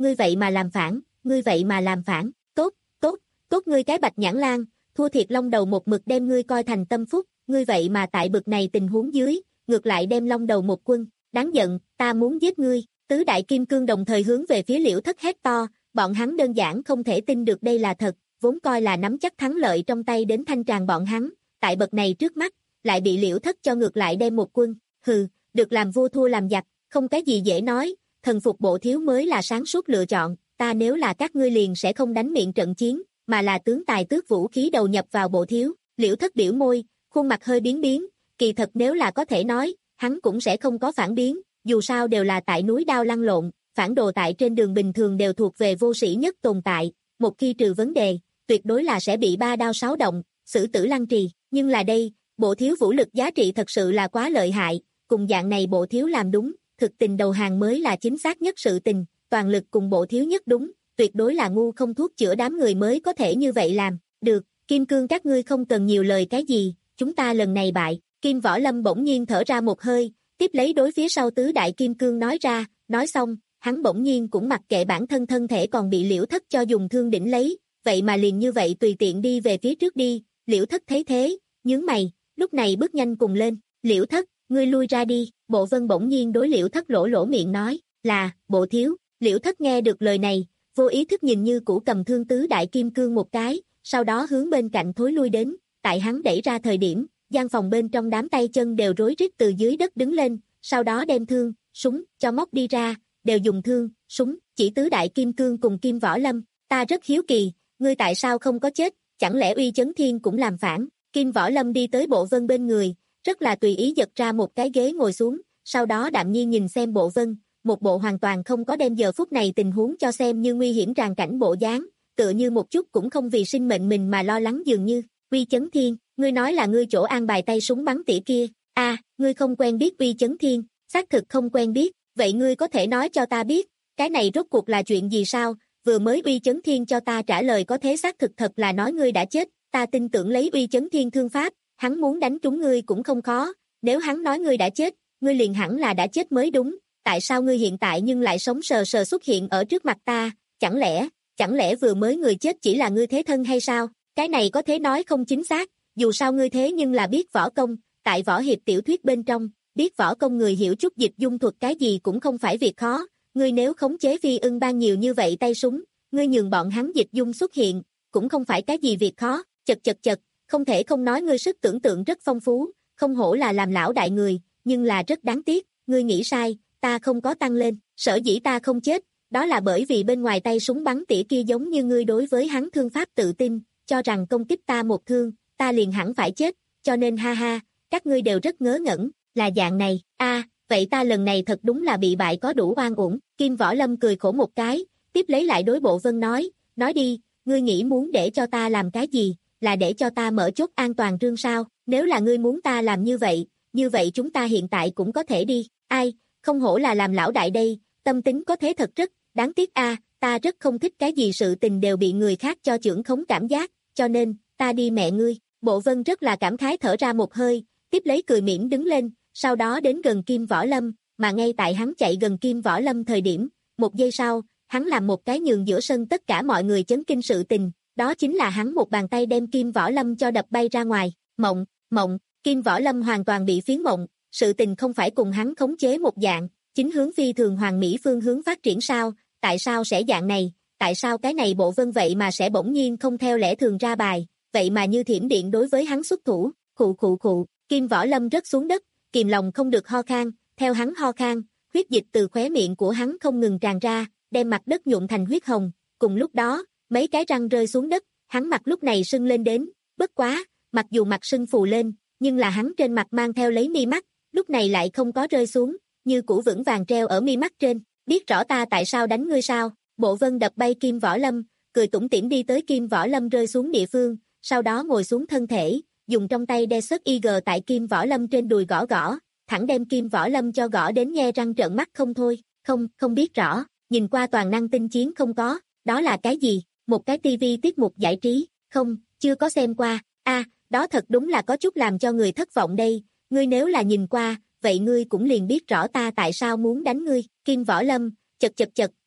ngươi vậy mà làm phản, ngươi vậy mà làm phản, tốt, tốt, tốt ngươi cái Bạch Nhãn Lang, thua thiệt Long Đầu một mực đem ngươi coi thành tâm phúc, ngươi vậy mà tại bực này tình huống dưới, ngược lại đem Long Đầu một quân, đáng giận, ta muốn giết ngươi, tứ đại kim cương đồng thời hướng về phía Liễu Thất hét to, bọn hắn đơn giản không thể tin được đây là thật, vốn coi là nắm chắc thắng lợi trong tay đến thanh tràng bọn hắn, tại bậc này trước mắt, lại bị Liễu Thất cho ngược lại đem một quân, hừ, được làm vua thua làm giặc, không cái gì dễ nói, thần phục Bộ thiếu mới là sáng suốt lựa chọn, ta nếu là các ngươi liền sẽ không đánh miệng trận chiến, mà là tướng tài tước vũ khí đầu nhập vào Bộ thiếu, Liễu Thất biểu môi, khuôn mặt hơi biến biến, kỳ thật nếu là có thể nói, hắn cũng sẽ không có phản biến, dù sao đều là tại núi đao lăn lộn, phản đồ tại trên đường bình thường đều thuộc về vô sĩ nhất tồn tại, một khi trừ vấn đề, tuyệt đối là sẽ bị ba đao sáu động, xử tử lăng trì, nhưng là đây, Bộ thiếu vũ lực giá trị thật sự là quá lợi hại, cùng dạng này Bộ thiếu làm đúng, thực tình đầu hàng mới là chính xác nhất sự tình, toàn lực cùng Bộ thiếu nhất đúng, tuyệt đối là ngu không thuốc chữa đám người mới có thể như vậy làm, được, Kim Cương các ngươi không cần nhiều lời cái gì, chúng ta lần này bại, Kim Võ Lâm bỗng nhiên thở ra một hơi, tiếp lấy đối phía sau tứ đại kim cương nói ra, nói xong, hắn bỗng nhiên cũng mặc kệ bản thân thân thể còn bị Liễu Thất cho dùng thương đỉnh lấy, vậy mà liền như vậy tùy tiện đi về phía trước đi, Liễu Thất thấy thế, nhướng mày, lúc này bước nhanh cùng lên, Liễu Thất, ngươi lui ra đi, Bộ Vân bỗng nhiên đối Liễu Thất lỗ lỗ miệng nói, là, Bộ thiếu, Liễu Thất nghe được lời này, vô ý thức nhìn như cũ cầm thương tứ đại kim cương một cái, sau đó hướng bên cạnh thối lui đến, tại hắn đẩy ra thời điểm, gian phòng bên trong đám tay chân đều rối rít từ dưới đất đứng lên, sau đó đem thương, súng, cho móc đi ra, đều dùng thương, súng, chỉ tứ đại kim cương cùng Kim Võ Lâm, ta rất hiếu kỳ, ngươi tại sao không có chết, chẳng lẽ Uy Chấn Thiên cũng làm phản, Kim Võ Lâm đi tới Bộ Vân bên người, rất là tùy ý giật ra một cái ghế ngồi xuống, sau đó đạm nhiên nhìn xem Bộ Vân, một bộ hoàn toàn không có đem giờ phút này tình huống cho xem như nguy hiểm tràn cảnh bộ dáng, tựa như một chút cũng không vì sinh mệnh mình mà lo lắng dường như, Uy Chấn Thiên, ngươi nói là ngươi chỗ an bài tay súng bắn tỉa kia, a, à, ngươi không quen biết Uy Chấn Thiên, xác thực không quen biết, vậy ngươi có thể nói cho ta biết, cái này rốt cuộc là chuyện gì sao, vừa mới Uy Chấn Thiên cho ta trả lời có thế xác thực thật là nói ngươi đã chết, ta tin tưởng lấy Uy Chấn Thiên thương pháp, hắn muốn đánh trúng ngươi cũng không khó, nếu hắn nói ngươi đã chết, ngươi liền hẳn là đã chết mới đúng, tại sao ngươi hiện tại nhưng lại sống sờ sờ xuất hiện ở trước mặt ta, chẳng lẽ, chẳng lẽ vừa mới người chết chỉ là ngươi thế thân hay sao, cái này có thể nói không chính xác, dù sao ngươi thế nhưng là biết võ công, tại võ hiệp tiểu thuyết bên trong, biết võ công người hiểu chút dịch dung thuật cái gì cũng không phải việc khó, ngươi nếu khống chế Phi Ưng Bang nhiều như vậy tay súng, ngươi nhường bọn hắn dịch dung xuất hiện, cũng không phải cái gì việc khó, chật chật chật, không thể không nói ngươi sức tưởng tượng rất phong phú, không hổ là làm lão đại người, nhưng là rất đáng tiếc, ngươi nghĩ sai, ta không có tăng lên, sở dĩ ta không chết, đó là bởi vì bên ngoài tay súng bắn tỉa kia giống như ngươi đối với hắn thương pháp tự tin, cho rằng công kích ta một thương, ta liền hẳn phải chết, cho nên ha ha, các ngươi đều rất ngớ ngẩn, là dạng này, a, à, vậy ta lần này thật đúng là bị bại có đủ oan uổng, Kim Võ Lâm cười khổ một cái, tiếp lấy lại đối Bộ Vân nói, nói đi, ngươi nghĩ muốn để cho ta làm cái gì, là để cho ta mở chốt an toàn rương sao, nếu là ngươi muốn ta làm như vậy, như vậy chúng ta hiện tại cũng có thể đi, ai, không hổ là làm lão đại đây, tâm tính có thế thật rất, đáng tiếc a, à, ta rất không thích cái gì sự tình đều bị người khác cho chưởng khống cảm giác, cho nên, ta đi mẹ ngươi, Bộ Vân rất là cảm khái thở ra một hơi, tiếp lấy cười mỉm đứng lên, sau đó đến gần Kim Võ Lâm, mà ngay tại hắn chạy gần Kim Võ Lâm thời điểm, một giây sau, hắn làm một cái nhường giữa sân tất cả mọi người chấn kinh sự tình, đó chính là hắn một bàn tay đem Kim Võ Lâm cho đập bay ra ngoài, mộng, mộng, Kim Võ Lâm hoàn toàn bị phiến mộng, sự tình không phải cùng hắn khống chế một dạng, chính hướng phi thường hoàn mỹ phương hướng phát triển sao, tại sao sẽ dạng này, tại sao cái này Bộ Vân vậy mà sẽ bỗng nhiên không theo lẽ thường ra bài, vậy mà như thiểm điện đối với hắn xuất thủ, khụ khụ khụ, Kim Võ Lâm rớt xuống đất, kìm lòng không được ho khan, theo hắn ho khan, huyết dịch từ khóe miệng của hắn không ngừng tràn ra, đem mặt đất nhuộm thành huyết hồng, cùng lúc đó, mấy cái răng rơi xuống đất, hắn mặt lúc này sưng lên đến, bất quá, mặc dù mặt sưng phù lên, nhưng là hắn trên mặt mang theo lấy mi mắt, lúc này lại không có rơi xuống, như cũ vững vàng treo ở mi mắt trên, biết rõ ta tại sao đánh ngươi sao, Bộ Vân đập bay Kim Võ Lâm, cười tủm tỉm đi tới Kim Võ Lâm rơi xuống địa phương, sau đó ngồi xuống thân thể, dùng trong tay đe sớt i giê tại Kim Võ Lâm trên đùi gõ gõ, thẳng đem Kim Võ Lâm cho gõ đến nhe răng trợn mắt không thôi, không, không biết rõ, nhìn qua toàn năng tinh chiến không có, đó là cái gì, một cái tivi tiết mục giải trí, không, chưa có xem qua, a, à, đó thật đúng là có chút làm cho người thất vọng đây, ngươi nếu là nhìn qua, vậy ngươi cũng liền biết rõ ta tại sao muốn đánh ngươi, Kim Võ Lâm, chật chật chật,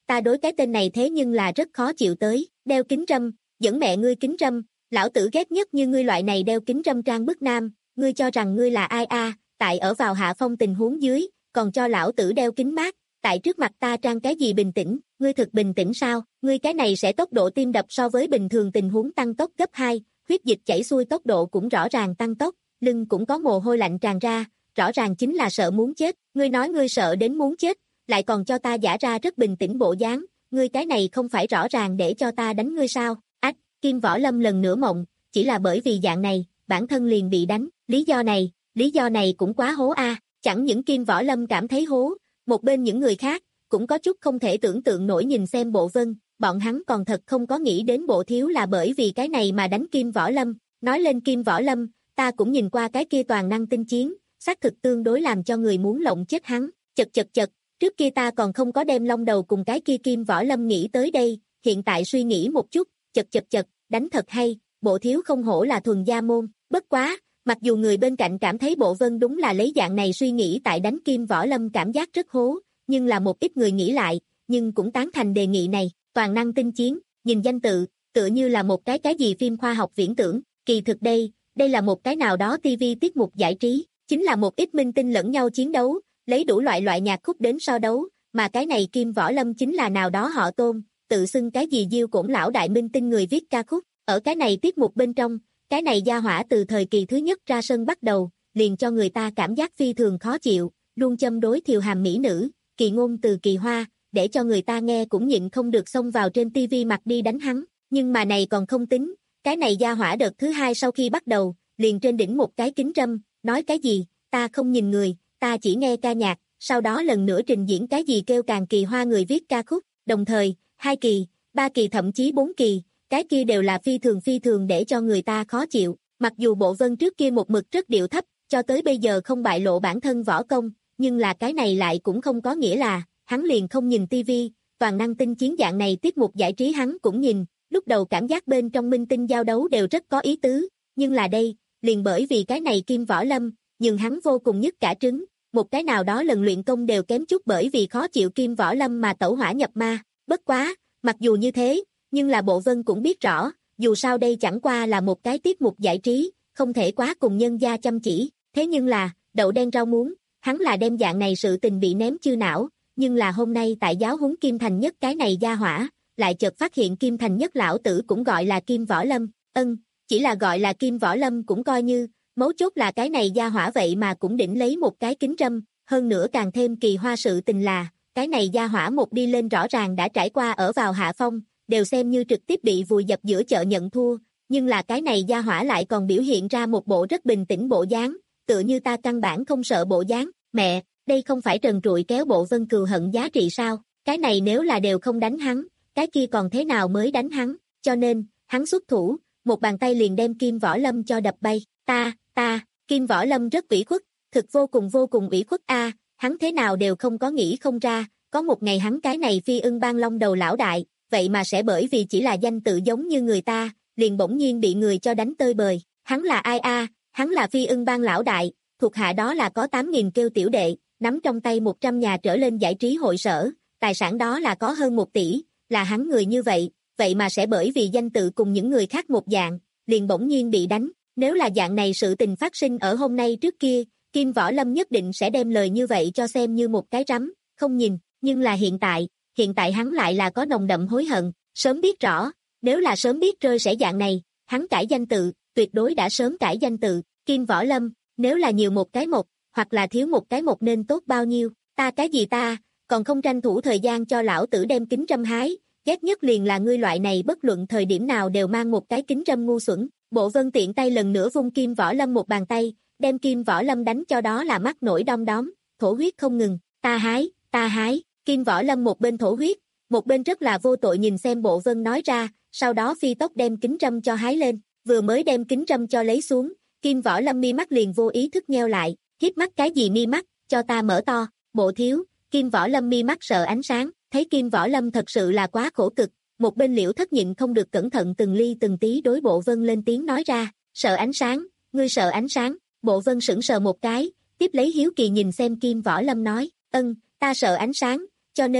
ta đối cái tên này thế nhưng là rất khó chịu tới, đeo kính râm, dẫn mẹ ngươi kính râm, lão tử ghét nhất như ngươi loại này đeo kính râm trang bức nam, ngươi cho rằng ngươi là ai a? Tại ở vào hạ phong tình huống dưới, còn cho lão tử đeo kính mát, tại trước mặt ta trang cái gì bình tĩnh, ngươi thực bình tĩnh sao, ngươi cái này sẽ tốc độ tim đập so với bình thường tình huống tăng tốc gấp hai, huyết dịch chảy xuôi tốc độ cũng rõ ràng tăng tốc, lưng cũng có mồ hôi lạnh tràn ra, rõ ràng chính là sợ muốn chết, ngươi nói ngươi sợ đến muốn chết, lại còn cho ta giả ra rất bình tĩnh bộ dáng, ngươi cái này không phải rõ ràng để cho ta đánh ngươi sao, ách, Kim Võ Lâm lần nữa mộng, chỉ là bởi vì dạng này, bản thân liền bị đánh, lý do này, lý do này cũng quá hố a, chẳng những Kim Võ Lâm cảm thấy hố, một bên những người khác, cũng có chút không thể tưởng tượng nổi nhìn xem Bộ Vân, bọn hắn còn thật không có nghĩ đến Bộ Thiếu là bởi vì cái này mà đánh Kim Võ Lâm, nói lên Kim Võ Lâm, ta cũng nhìn qua cái kia toàn năng tinh chiến, xác thực tương đối làm cho người muốn lộng chết hắn, chật chật chật, trước kia ta còn không có đem long đầu cùng cái kia Kim Võ Lâm nghĩ tới đây, hiện tại suy nghĩ một chút, chật chật chật, đánh thật hay, Bộ Thiếu không hổ là thuần gia môn, bất quá, mặc dù người bên cạnh cảm thấy Bộ Vân đúng là lấy dạng này suy nghĩ tại đánh Kim Võ Lâm cảm giác rất hố, nhưng là một ít người nghĩ lại, nhưng cũng tán thành đề nghị này, toàn năng tinh chiến, nhìn danh tự, tựa như là một cái cái gì phim khoa học viễn tưởng, kỳ thực đây, đây là một cái nào đó ti vi tiết mục giải trí, chính là một ít minh tinh lẫn nhau chiến đấu, lấy đủ loại loại nhạc khúc đến so đấu, mà cái này Kim Võ Lâm chính là nào đó họ Tôn, tự xưng cái gì Diêu Cổn lão đại minh tinh người viết ca khúc, ở cái này tiết mục bên trong, cái này gia hỏa từ thời kỳ thứ nhất ra sân bắt đầu, liền cho người ta cảm giác phi thường khó chịu, luôn châm đối thiều hàm mỹ nữ, kỳ ngôn từ kỳ hoa, để cho người ta nghe cũng nhịn không được xông vào trên tivi mặt đi đánh hắn, nhưng mà này còn không tính, cái này gia hỏa đợt thứ hai sau khi bắt đầu, liền trên đỉnh một cái kính râm, nói cái gì, ta không nhìn người, ta chỉ nghe ca nhạc, sau đó lần nữa trình diễn cái gì kêu càng kỳ hoa người viết ca khúc, đồng thời, hai kỳ, ba kỳ thậm chí bốn kỳ, cái kia đều là phi thường phi thường để cho người ta khó chịu, mặc dù Bộ Vân trước kia một mực rất điệu thấp, cho tới bây giờ không bại lộ bản thân võ công, nhưng là cái này lại cũng không có nghĩa là, hắn liền không nhìn tivi, toàn năng tinh chiến dạng này tiết mục giải trí hắn cũng nhìn, lúc đầu cảm giác bên trong minh tinh giao đấu đều rất có ý tứ, nhưng là đây, liền bởi vì cái này Kim Võ Lâm, nhưng hắn vô cùng nhất cả trứng, một cái nào đó lần luyện công đều kém chút bởi vì khó chịu Kim Võ Lâm mà tẩu hỏa nhập ma, bất quá, mặc dù như thế, nhưng là Bộ Vân cũng biết rõ, dù sao đây chẳng qua là một cái tiết mục giải trí, không thể quá cùng nhân gia chăm chỉ, thế nhưng là, đậu đen rau muống, hắn là đem dạng này sự tình bị ném chư não, nhưng là hôm nay tại giáo huấn Kim Thành Nhất cái này gia hỏa, lại chợt phát hiện Kim Thành Nhất lão tử cũng gọi là Kim Võ Lâm, ân, chỉ là gọi là Kim Võ Lâm cũng coi như, mấu chốt là cái này gia hỏa vậy mà cũng đỉnh lấy một cái kính râm, hơn nữa càng thêm kỳ hoa sự tình là, cái này gia hỏa một đi lên rõ ràng đã trải qua ở vào hạ phong, đều xem như trực tiếp bị vùi dập giữa chợ nhận thua, nhưng là cái này gia hỏa lại còn biểu hiện ra một bộ rất bình tĩnh bộ dáng, tựa như ta căn bản không sợ bộ dáng, mẹ, đây không phải trần trụi kéo Bộ Vân cừu hận giá trị sao, cái này nếu là đều không đánh hắn, cái kia còn thế nào mới đánh hắn, cho nên, hắn xuất thủ, một bàn tay liền đem Kim Võ Lâm cho đập bay, ta, ta, Kim Võ Lâm rất ủy khuất, thực vô cùng vô cùng ủy khuất a, hắn thế nào đều không có nghĩ không ra, có một ngày hắn cái này phi ưng ban long đầu lão đại, vậy mà sẽ bởi vì chỉ là danh tự giống như người ta, liền bỗng nhiên bị người cho đánh tơi bời, hắn là ai a, hắn là phi ưng ban lão đại, thuộc hạ đó là có tám nghìn kêu tiểu đệ, nắm trong tay một trăm nhà trở lên giải trí hội sở, tài sản đó là có hơn một tỷ, là hắn người như vậy, vậy mà sẽ bởi vì danh tự cùng những người khác một dạng, liền bỗng nhiên bị đánh, nếu là dạng này sự tình phát sinh ở hôm nay trước kia, Kim Võ Lâm nhất định sẽ đem lời như vậy cho xem như một cái rắm, không nhìn, nhưng là hiện tại, hiện tại hắn lại là có nồng đậm hối hận, sớm biết rõ, nếu là sớm biết rơi sẽ dạng này, hắn cải danh tự, tuyệt đối đã sớm cải danh tự, Kim Võ Lâm, nếu là nhiều một cái một, hoặc là thiếu một cái một nên tốt bao nhiêu, ta cái gì ta, còn không tranh thủ thời gian cho lão tử đem kính râm hái, ghét nhất liền là ngươi loại này bất luận thời điểm nào đều mang một cái kính râm ngu xuẩn, Bộ Vân tiện tay lần nữa vung Kim Võ Lâm một bàn tay, đem Kim Võ Lâm đánh cho đó là mắt nổi đom đóm, thổ huyết không ngừng, ta hái, ta hái, Kim Võ Lâm một bên thổ huyết, một bên rất là vô tội nhìn xem Bộ Vân nói ra, sau đó phi tốc đem kính râm cho hái lên, vừa mới đem kính râm cho lấy xuống, Kim Võ Lâm mi mắt liền vô ý thức nheo lại, hiếp mắt cái gì mi mắt, cho ta mở to, Bộ Thiếu, Kim Võ Lâm mi mắt sợ ánh sáng, thấy Kim Võ Lâm thật sự là quá khổ cực, một bên Liễu Thất nhịn không được cẩn thận từng ly từng tí đối Bộ Vân lên tiếng nói ra, sợ ánh sáng, ngươi sợ ánh sáng, Bộ Vân sững sờ một cái, tiếp lấy hiếu kỳ nhìn xem Kim Võ Lâm nói, ân, ta sợ ánh sáng, cho nên,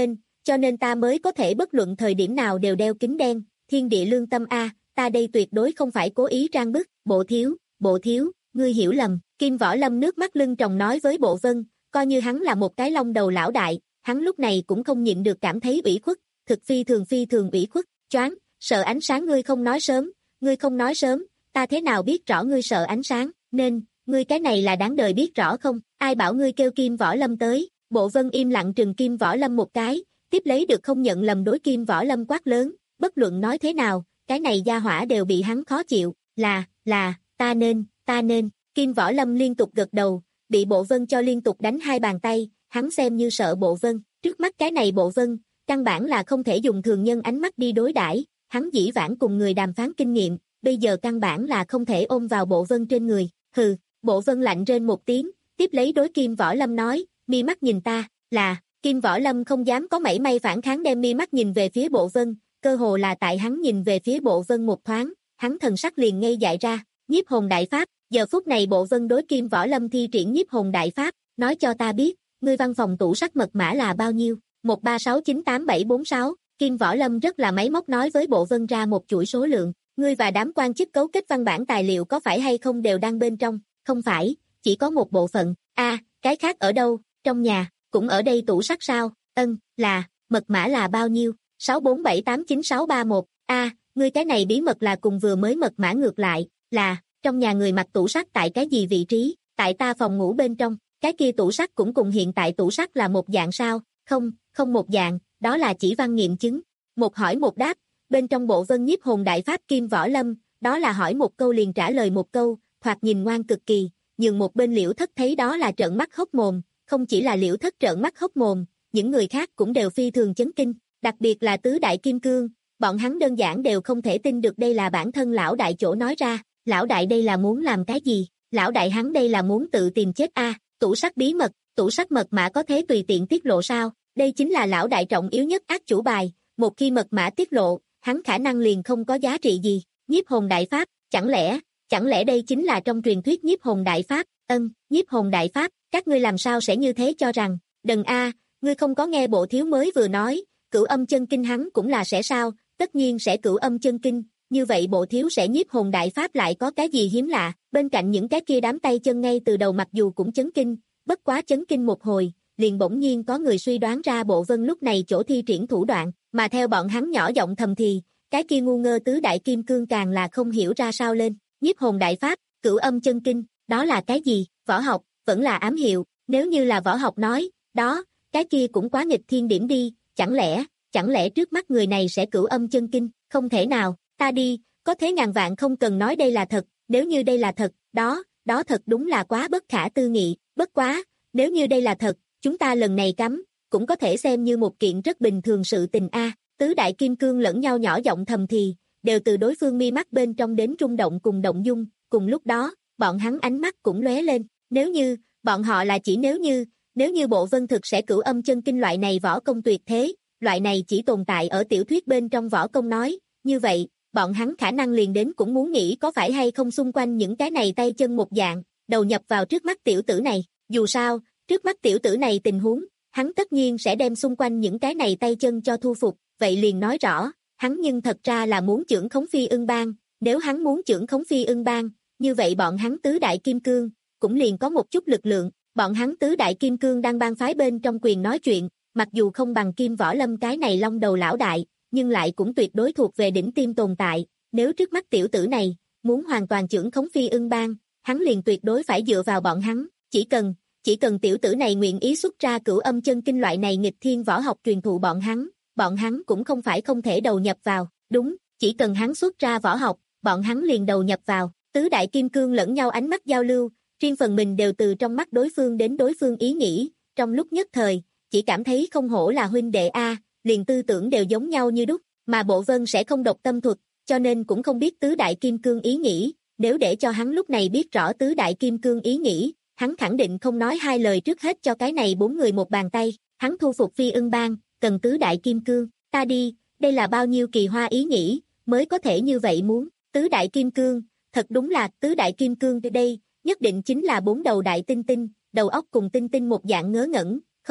cho nên ta mới có thể bất luận thời điểm nào đều đeo kính đen, thiên địa lương tâm a, ta đây tuyệt đối không phải cố ý trang bức, Bộ thiếu, Bộ thiếu, ngươi hiểu lầm, Kim Võ Lâm nước mắt lưng tròng nói với Bộ Vân, coi như hắn là một cái long đầu lão đại, hắn lúc này cũng không nhịn được cảm thấy ủy khuất, thực phi thường phi thường ủy khuất, choáng, sợ ánh sáng ngươi không nói sớm, ngươi không nói sớm, ta thế nào biết rõ ngươi sợ ánh sáng, nên, ngươi cái này là đáng đời biết rõ không, ai bảo ngươi kêu Kim Võ Lâm tới, Bộ Vân im lặng trừng Kim Võ Lâm một cái, tiếp lấy được không nhận lầm đối Kim Võ Lâm quát lớn, bất luận nói thế nào, cái này gia hỏa đều bị hắn khó chịu, là, là, ta nên, ta nên, Kim Võ Lâm liên tục gật đầu, bị Bộ Vân cho liên tục đánh hai bàn tay, hắn xem như sợ Bộ Vân, trước mắt cái này Bộ Vân, căn bản là không thể dùng thường nhân ánh mắt đi đối đãi, hắn dĩ vãng cùng người đàm phán kinh nghiệm, bây giờ căn bản là không thể ôm vào Bộ Vân trên người, hừ, Bộ Vân lạnh rên một tiếng, tiếp lấy đối Kim Võ Lâm nói, mi mắt nhìn ta, là, Kim Võ Lâm không dám có mảy may phản kháng đem mi mắt nhìn về phía Bộ Vân, cơ hồ là tại hắn nhìn về phía Bộ Vân một thoáng, hắn thần sắc liền ngây dại ra, nhiếp hồn đại pháp, giờ phút này Bộ Vân đối Kim Võ Lâm thi triển nhiếp hồn đại pháp, nói cho ta biết, ngươi văn phòng tủ sách mật mã là bao nhiêu, một ba sáu chín tám bảy bốn sáu, Kim Võ Lâm rất là máy móc nói với Bộ Vân ra một chuỗi số lượng, ngươi và đám quan chức cấu kết văn bản tài liệu có phải hay không đều đang bên trong, không phải, chỉ có một bộ phận, a, à, cái khác ở đâu, trong nhà, cũng ở đây tủ sách sao, ân, là, mật mã là bao nhiêu, sáu bốn bảy tám chín sáu ba một, a, à, ngươi cái này bí mật là cùng vừa mới mật mã ngược lại, là, trong nhà người mặc tủ sách tại cái gì vị trí, tại ta phòng ngủ bên trong, cái kia tủ sách cũng cùng hiện tại tủ sách là một dạng sao, không, không một dạng, đó là chỉ văn nghiệm chứng, một hỏi một đáp, bên trong Bộ Vân nhiếp hồn đại pháp Kim Võ Lâm, đó là hỏi một câu liền trả lời một câu, thoạt nhìn ngoan cực kỳ, nhưng một bên Liễu Thất thấy đó là trợn mắt hốc mồm, không chỉ là Liễu Thất trợn mắt hốc mồm, những người khác cũng đều phi thường chấn kinh, đặc biệt là tứ đại kim cương, bọn hắn đơn giản đều không thể tin được đây là bản thân lão đại chỗ nói ra, lão đại đây là muốn làm cái gì, lão đại hắn đây là muốn tự tìm chết a, à, tủ sách bí mật, tủ sách mật mã có thể tùy tiện tiết lộ sao, đây chính là lão đại trọng yếu nhất ác chủ bài, một khi mật mã tiết lộ, hắn khả năng liền không có giá trị gì, nhiếp hồn đại pháp, chẳng lẽ, chẳng lẽ đây chính là trong truyền thuyết nhiếp hồn đại pháp, ân, nhiếp hồn đại pháp, các ngươi làm sao sẽ như thế cho rằng, đừng a, ngươi không có nghe Bộ thiếu mới vừa nói, cửu âm chân kinh hắn cũng là sẽ sao, tất nhiên sẽ cửu âm chân kinh, như vậy Bộ thiếu sẽ nhiếp hồn đại pháp lại có cái gì hiếm lạ, bên cạnh những cái kia đám tay chân ngay từ đầu mặc dù cũng chấn kinh, bất quá chấn kinh một hồi, liền bỗng nhiên có người suy đoán ra Bộ Vân lúc này chỗ thi triển thủ đoạn, mà theo bọn hắn nhỏ giọng thầm thì, cái kia ngu ngơ tứ đại kim cương càng là không hiểu ra sao lên, nhiếp hồn đại pháp, cửu âm chân kinh, đó là cái gì, võ học, vẫn là ám hiệu, nếu như là võ học nói, đó, cái kia cũng quá nghịch thiên điểm đi, chẳng lẽ, chẳng lẽ trước mắt người này sẽ cửu âm chân kinh, không thể nào, ta đi, có thế ngàn vạn không cần nói đây là thật, nếu như đây là thật, đó, đó thật đúng là quá bất khả tư nghị, bất quá, nếu như đây là thật, chúng ta lần này cắm, cũng có thể xem như một kiện rất bình thường sự tình a. Tứ đại kim cương lẫn nhau nhỏ giọng thầm thì, đều từ đối phương mi mắt bên trong đến rung động cùng động dung, cùng lúc đó, bọn hắn ánh mắt cũng lóe lên, nếu như, bọn họ là chỉ nếu như, nếu như Bộ Vân thực sẽ cửu âm chân kinh loại này võ công tuyệt thế, loại này chỉ tồn tại ở tiểu thuyết bên trong võ công nói, như vậy, bọn hắn khả năng liền đến cũng muốn nghĩ có phải hay không xung quanh những cái này tay chân một dạng, đầu nhập vào trước mắt tiểu tử này, dù sao, trước mắt tiểu tử này tình huống, hắn tất nhiên sẽ đem xung quanh những cái này tay chân cho thu phục, vậy liền nói rõ, hắn nhưng thật ra là muốn chưởng khống phi ưng bang, nếu hắn muốn chưởng khống phi ưng bang, như vậy bọn hắn tứ đại kim cương, cũng liền có một chút lực lượng, bọn hắn tứ đại kim cương đang ban phái bên trong quyền nói chuyện, mặc dù không bằng Kim Võ Lâm cái này long đầu lão đại, nhưng lại cũng tuyệt đối thuộc về đỉnh tiêm tồn tại, nếu trước mắt tiểu tử này, muốn hoàn toàn chưởng khống phi ưng bang, hắn liền tuyệt đối phải dựa vào bọn hắn, chỉ cần, chỉ cần tiểu tử này nguyện ý xuất ra cửu âm chân kinh loại này nghịch thiên võ học truyền thụ bọn hắn, bọn hắn cũng không phải không thể đầu nhập vào, đúng, chỉ cần hắn xuất ra võ học, bọn hắn liền đầu nhập vào, tứ đại kim cương lẫn nhau ánh mắt giao lưu, riêng phần mình đều từ trong mắt đối phương đến đối phương ý nghĩ, trong lúc nhất thời, chỉ cảm thấy không hổ là huynh đệ A, liền tư tưởng đều giống nhau như đúc, mà Bộ Vân sẽ không độc tâm thuật, cho nên cũng không biết tứ đại kim cương ý nghĩ, nếu để cho hắn lúc này biết rõ tứ đại kim cương ý nghĩ, hắn khẳng định không nói hai lời trước hết cho cái này bốn người một bàn tay, hắn thu phục phi ưng bang, cần tứ đại kim cương, ta đi, đây là bao nhiêu kỳ hoa ý nghĩ, mới có thể như vậy muốn, tứ đại kim cương, thật đúng là tứ đại kim cương đây, nhất định chính là bốn đầu đại tinh tinh, đầu óc cùng tinh tinh một dạng ngớ ngẩn, không,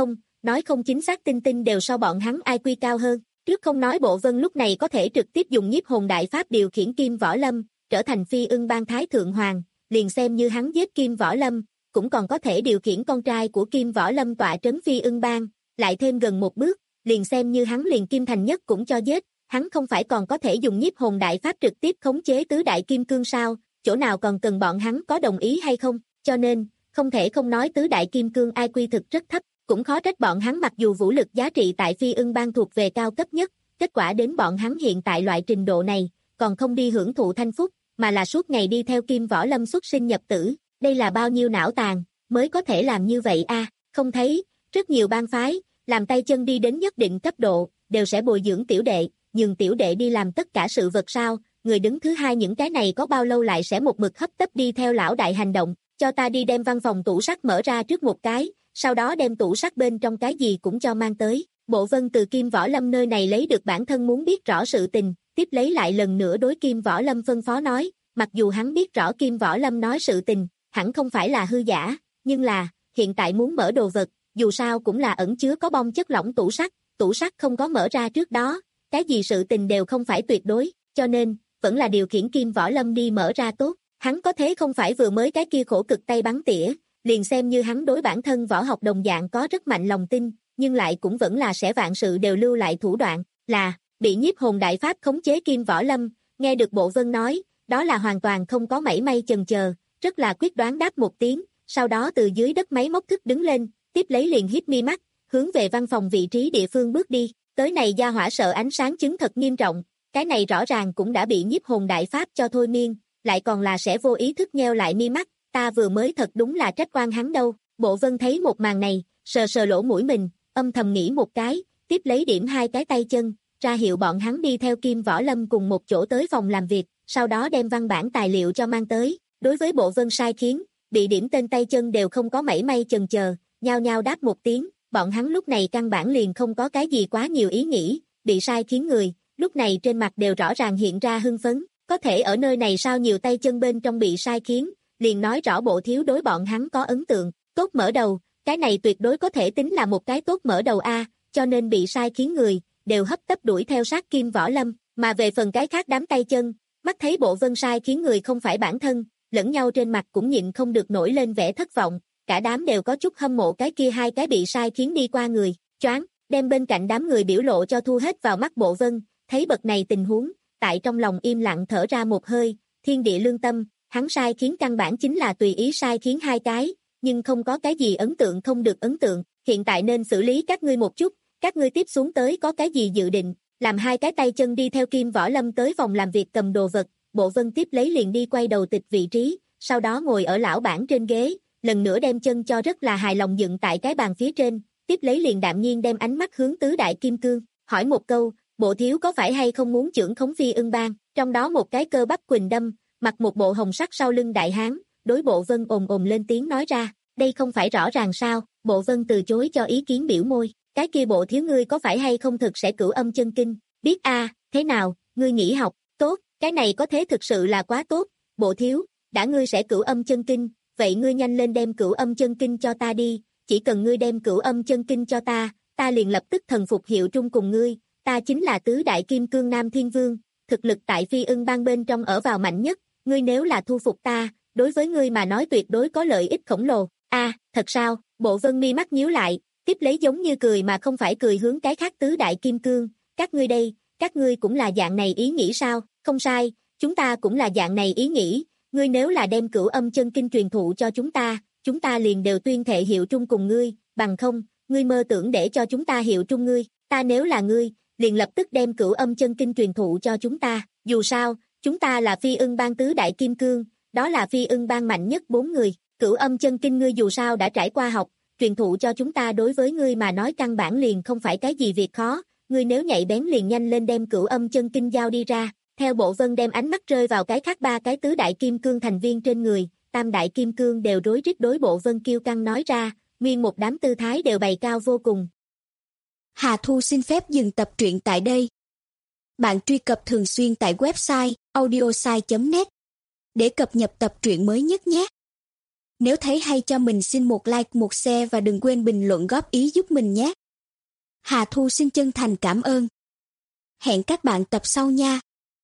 nói không chính xác Tinh Tinh đều so bọn hắn i kiu cao hơn. Trước không nói Bộ Vân lúc này có thể trực tiếp dùng nhiếp hồn đại pháp điều khiển Kim Võ Lâm, trở thành Phi Ưng Bang Thái Thượng Hoàng, liền xem như hắn giết Kim Võ Lâm, cũng còn có thể điều khiển con trai của Kim Võ Lâm tọa trấn Phi Ưng Bang, lại thêm gần một bước, liền xem như hắn liền Kim Thành Nhất cũng cho giết, hắn không phải còn có thể dùng nhiếp hồn đại pháp trực tiếp khống chế tứ đại kim cương sao, chỗ nào còn cần bọn hắn có đồng ý hay không, cho nên, không thể không nói tứ đại kim cương i kiu thực rất thấp, cũng khó trách bọn hắn mặc dù vũ lực giá trị tại Phi Ưng Bang thuộc về cao cấp nhất, kết quả đến bọn hắn hiện tại loại trình độ này, còn không đi hưởng thụ thanh phúc, mà là suốt ngày đi theo Kim Võ Lâm xuất sinh nhập tử, đây là bao nhiêu não tàn, mới có thể làm như vậy a? Không thấy, rất nhiều bang phái, làm tay chân đi đến nhất định cấp độ, đều sẽ bồi dưỡng tiểu đệ, nhường tiểu đệ đi làm tất cả sự vật sao, người đứng thứ hai những cái này có bao lâu lại sẽ một mực hấp tấp đi theo lão đại hành động, cho ta đi đem văn phòng tủ sắt mở ra trước một cái, sau đó đem tủ sắt bên trong cái gì cũng cho mang tới. Bộ Vân từ Kim Võ Lâm nơi này lấy được bản thân muốn biết rõ sự tình, tiếp lấy lại lần nữa đối Kim Võ Lâm phân phó nói, mặc dù hắn biết rõ Kim Võ Lâm nói sự tình, hẳn không phải là hư giả, nhưng là, hiện tại muốn mở đồ vật, dù sao cũng là ẩn chứa có bom chất lỏng tủ sắt, tủ sắt không có mở ra trước đó, cái gì sự tình đều không phải tuyệt đối, cho nên, vẫn là điều khiển Kim Võ Lâm đi mở ra tốt, hắn có thế không phải vừa mới cái kia khổ cực tay bắn tỉa, liền xem như hắn đối bản thân võ học đồng dạng có rất mạnh lòng tin, nhưng lại cũng vẫn là sẽ vạn sự đều lưu lại thủ đoạn, là, bị nhiếp hồn đại pháp khống chế Kim Võ Lâm, nghe được Bộ Vân nói, đó là hoàn toàn không có mảy may chần chờ, rất là quyết đoán đáp một tiếng, sau đó từ dưới đất máy móc thức đứng lên, tiếp lấy liền hít mi mắt, hướng về văn phòng vị trí địa phương bước đi, tới này gia hỏa sợ ánh sáng chứng thật nghiêm trọng, cái này rõ ràng cũng đã bị nhiếp hồn đại pháp cho thôi miên, lại còn là sẽ vô ý thức nheo lại mi mắt, ta vừa mới thật đúng là trách oan hắn đâu. Bộ Vân thấy một màn này, sờ sờ lỗ mũi mình, âm thầm nghĩ một cái, tiếp lấy điểm hai cái tay chân, ra hiệu bọn hắn đi theo Kim Võ Lâm cùng một chỗ tới phòng làm việc, sau đó đem văn bản tài liệu cho mang tới. Đối với Bộ Vân sai khiến, bị điểm tên tay chân đều không có mảy may chần chờ, nhao nhao đáp một tiếng, bọn hắn lúc này căn bản liền không có cái gì quá nhiều ý nghĩ, bị sai khiến người, lúc này trên mặt đều rõ ràng hiện ra hưng phấn, có thể ở nơi này sao nhiều tay chân bên trong bị sai khiến, liền nói rõ Bộ thiếu đối bọn hắn có ấn tượng, tốt mở đầu, cái này tuyệt đối có thể tính là một cái tốt mở đầu a, cho nên bị sai khiến người, đều hấp tấp đuổi theo sát Kim Võ Lâm, mà về phần cái khác đám tay chân, mắt thấy Bộ Vân sai khiến người không phải bản thân, lẫn nhau trên mặt cũng nhịn không được nổi lên vẻ thất vọng, cả đám đều có chút hâm mộ cái kia hai cái bị sai khiến đi qua người, choáng, đem bên cạnh đám người biểu lộ cho thu hết vào mắt Bộ Vân, thấy bậc này tình huống, tại trong lòng im lặng thở ra một hơi, thiên địa lương tâm, hắn sai khiến căn bản chính là tùy ý sai khiến hai cái, nhưng không có cái gì ấn tượng không được ấn tượng, hiện tại nên xử lý các ngươi một chút, các ngươi tiếp xuống tới có cái gì dự định, làm hai cái tay chân đi theo Kim Võ Lâm tới phòng làm việc cầm đồ vật, Bộ Vân tiếp lấy liền đi quay đầu tịch vị trí, sau đó ngồi ở lão bản trên ghế, lần nữa đem chân cho rất là hài lòng dựng tại cái bàn phía trên, tiếp lấy liền đạm nhiên đem ánh mắt hướng tứ đại kim cương, hỏi một câu, Bộ thiếu có phải hay không muốn trưởng khống Phi Ưng Bang, trong đó một cái cơ bắp quỳnh đâm, mặc một bộ hồng sắc sau lưng đại hán, đối Bộ Vân ồm ồm lên tiếng nói ra, đây không phải rõ ràng sao, Bộ Vân từ chối cho ý kiến biểu môi, cái kia Bộ thiếu ngươi có phải hay không thực sẽ cửu âm chân kinh, biết a, thế nào, ngươi nghỉ học, tốt, cái này có thế thực sự là quá tốt, Bộ thiếu, đã ngươi sẽ cửu âm chân kinh, vậy ngươi nhanh lên đem cửu âm chân kinh cho ta đi, chỉ cần ngươi đem cửu âm chân kinh cho ta, ta liền lập tức thần phục hiệu trung cùng ngươi, ta chính là tứ đại kim cương Nam Thiên Vương, thực lực tại Phi Ưng Bang bên trong ở vào mạnh nhất, ngươi nếu là thu phục ta, đối với ngươi mà nói tuyệt đối có lợi ích khổng lồ, a, à, thật sao, Bộ Vân mi mắt nhíu lại, tiếp lấy giống như cười mà không phải cười hướng cái khác tứ đại kim cương, các ngươi đây, các ngươi cũng là dạng này ý nghĩ sao, không sai, chúng ta cũng là dạng này ý nghĩ, ngươi nếu là đem cửu âm chân kinh truyền thụ cho chúng ta, chúng ta liền đều tuyên thệ hiệu trung cùng ngươi, bằng không, ngươi mơ tưởng để cho chúng ta hiệu trung ngươi, ta nếu là ngươi, liền lập tức đem cửu âm chân kinh truyền thụ cho chúng ta, dù sao, chúng ta là Phi Ưng Bang tứ đại kim cương, đó là Phi Ưng Bang mạnh nhất bốn người, cửu âm chân kinh ngươi dù sao đã trải qua học, truyền thụ cho chúng ta đối với ngươi mà nói căn bản liền không phải cái gì việc khó, ngươi nếu nhạy bén liền nhanh lên đem cửu âm chân kinh giao đi ra. Theo Bộ Vân đem ánh mắt rơi vào cái khác ba cái tứ đại kim cương thành viên trên người, tam đại kim cương đều rối rít đối Bộ Vân kiêu căng nói ra, nguyên một đám tư thái đều bày cao vô cùng. Hà Thu xin phép dừng tập truyện tại đây. Bạn truy cập thường xuyên tại website audiosai chấm net để cập nhật tập truyện mới nhất nhé. Nếu thấy hay cho mình xin một like, một share và đừng quên bình luận góp ý giúp mình nhé. Hà Thu xin chân thành cảm ơn. Hẹn các bạn tập sau nha.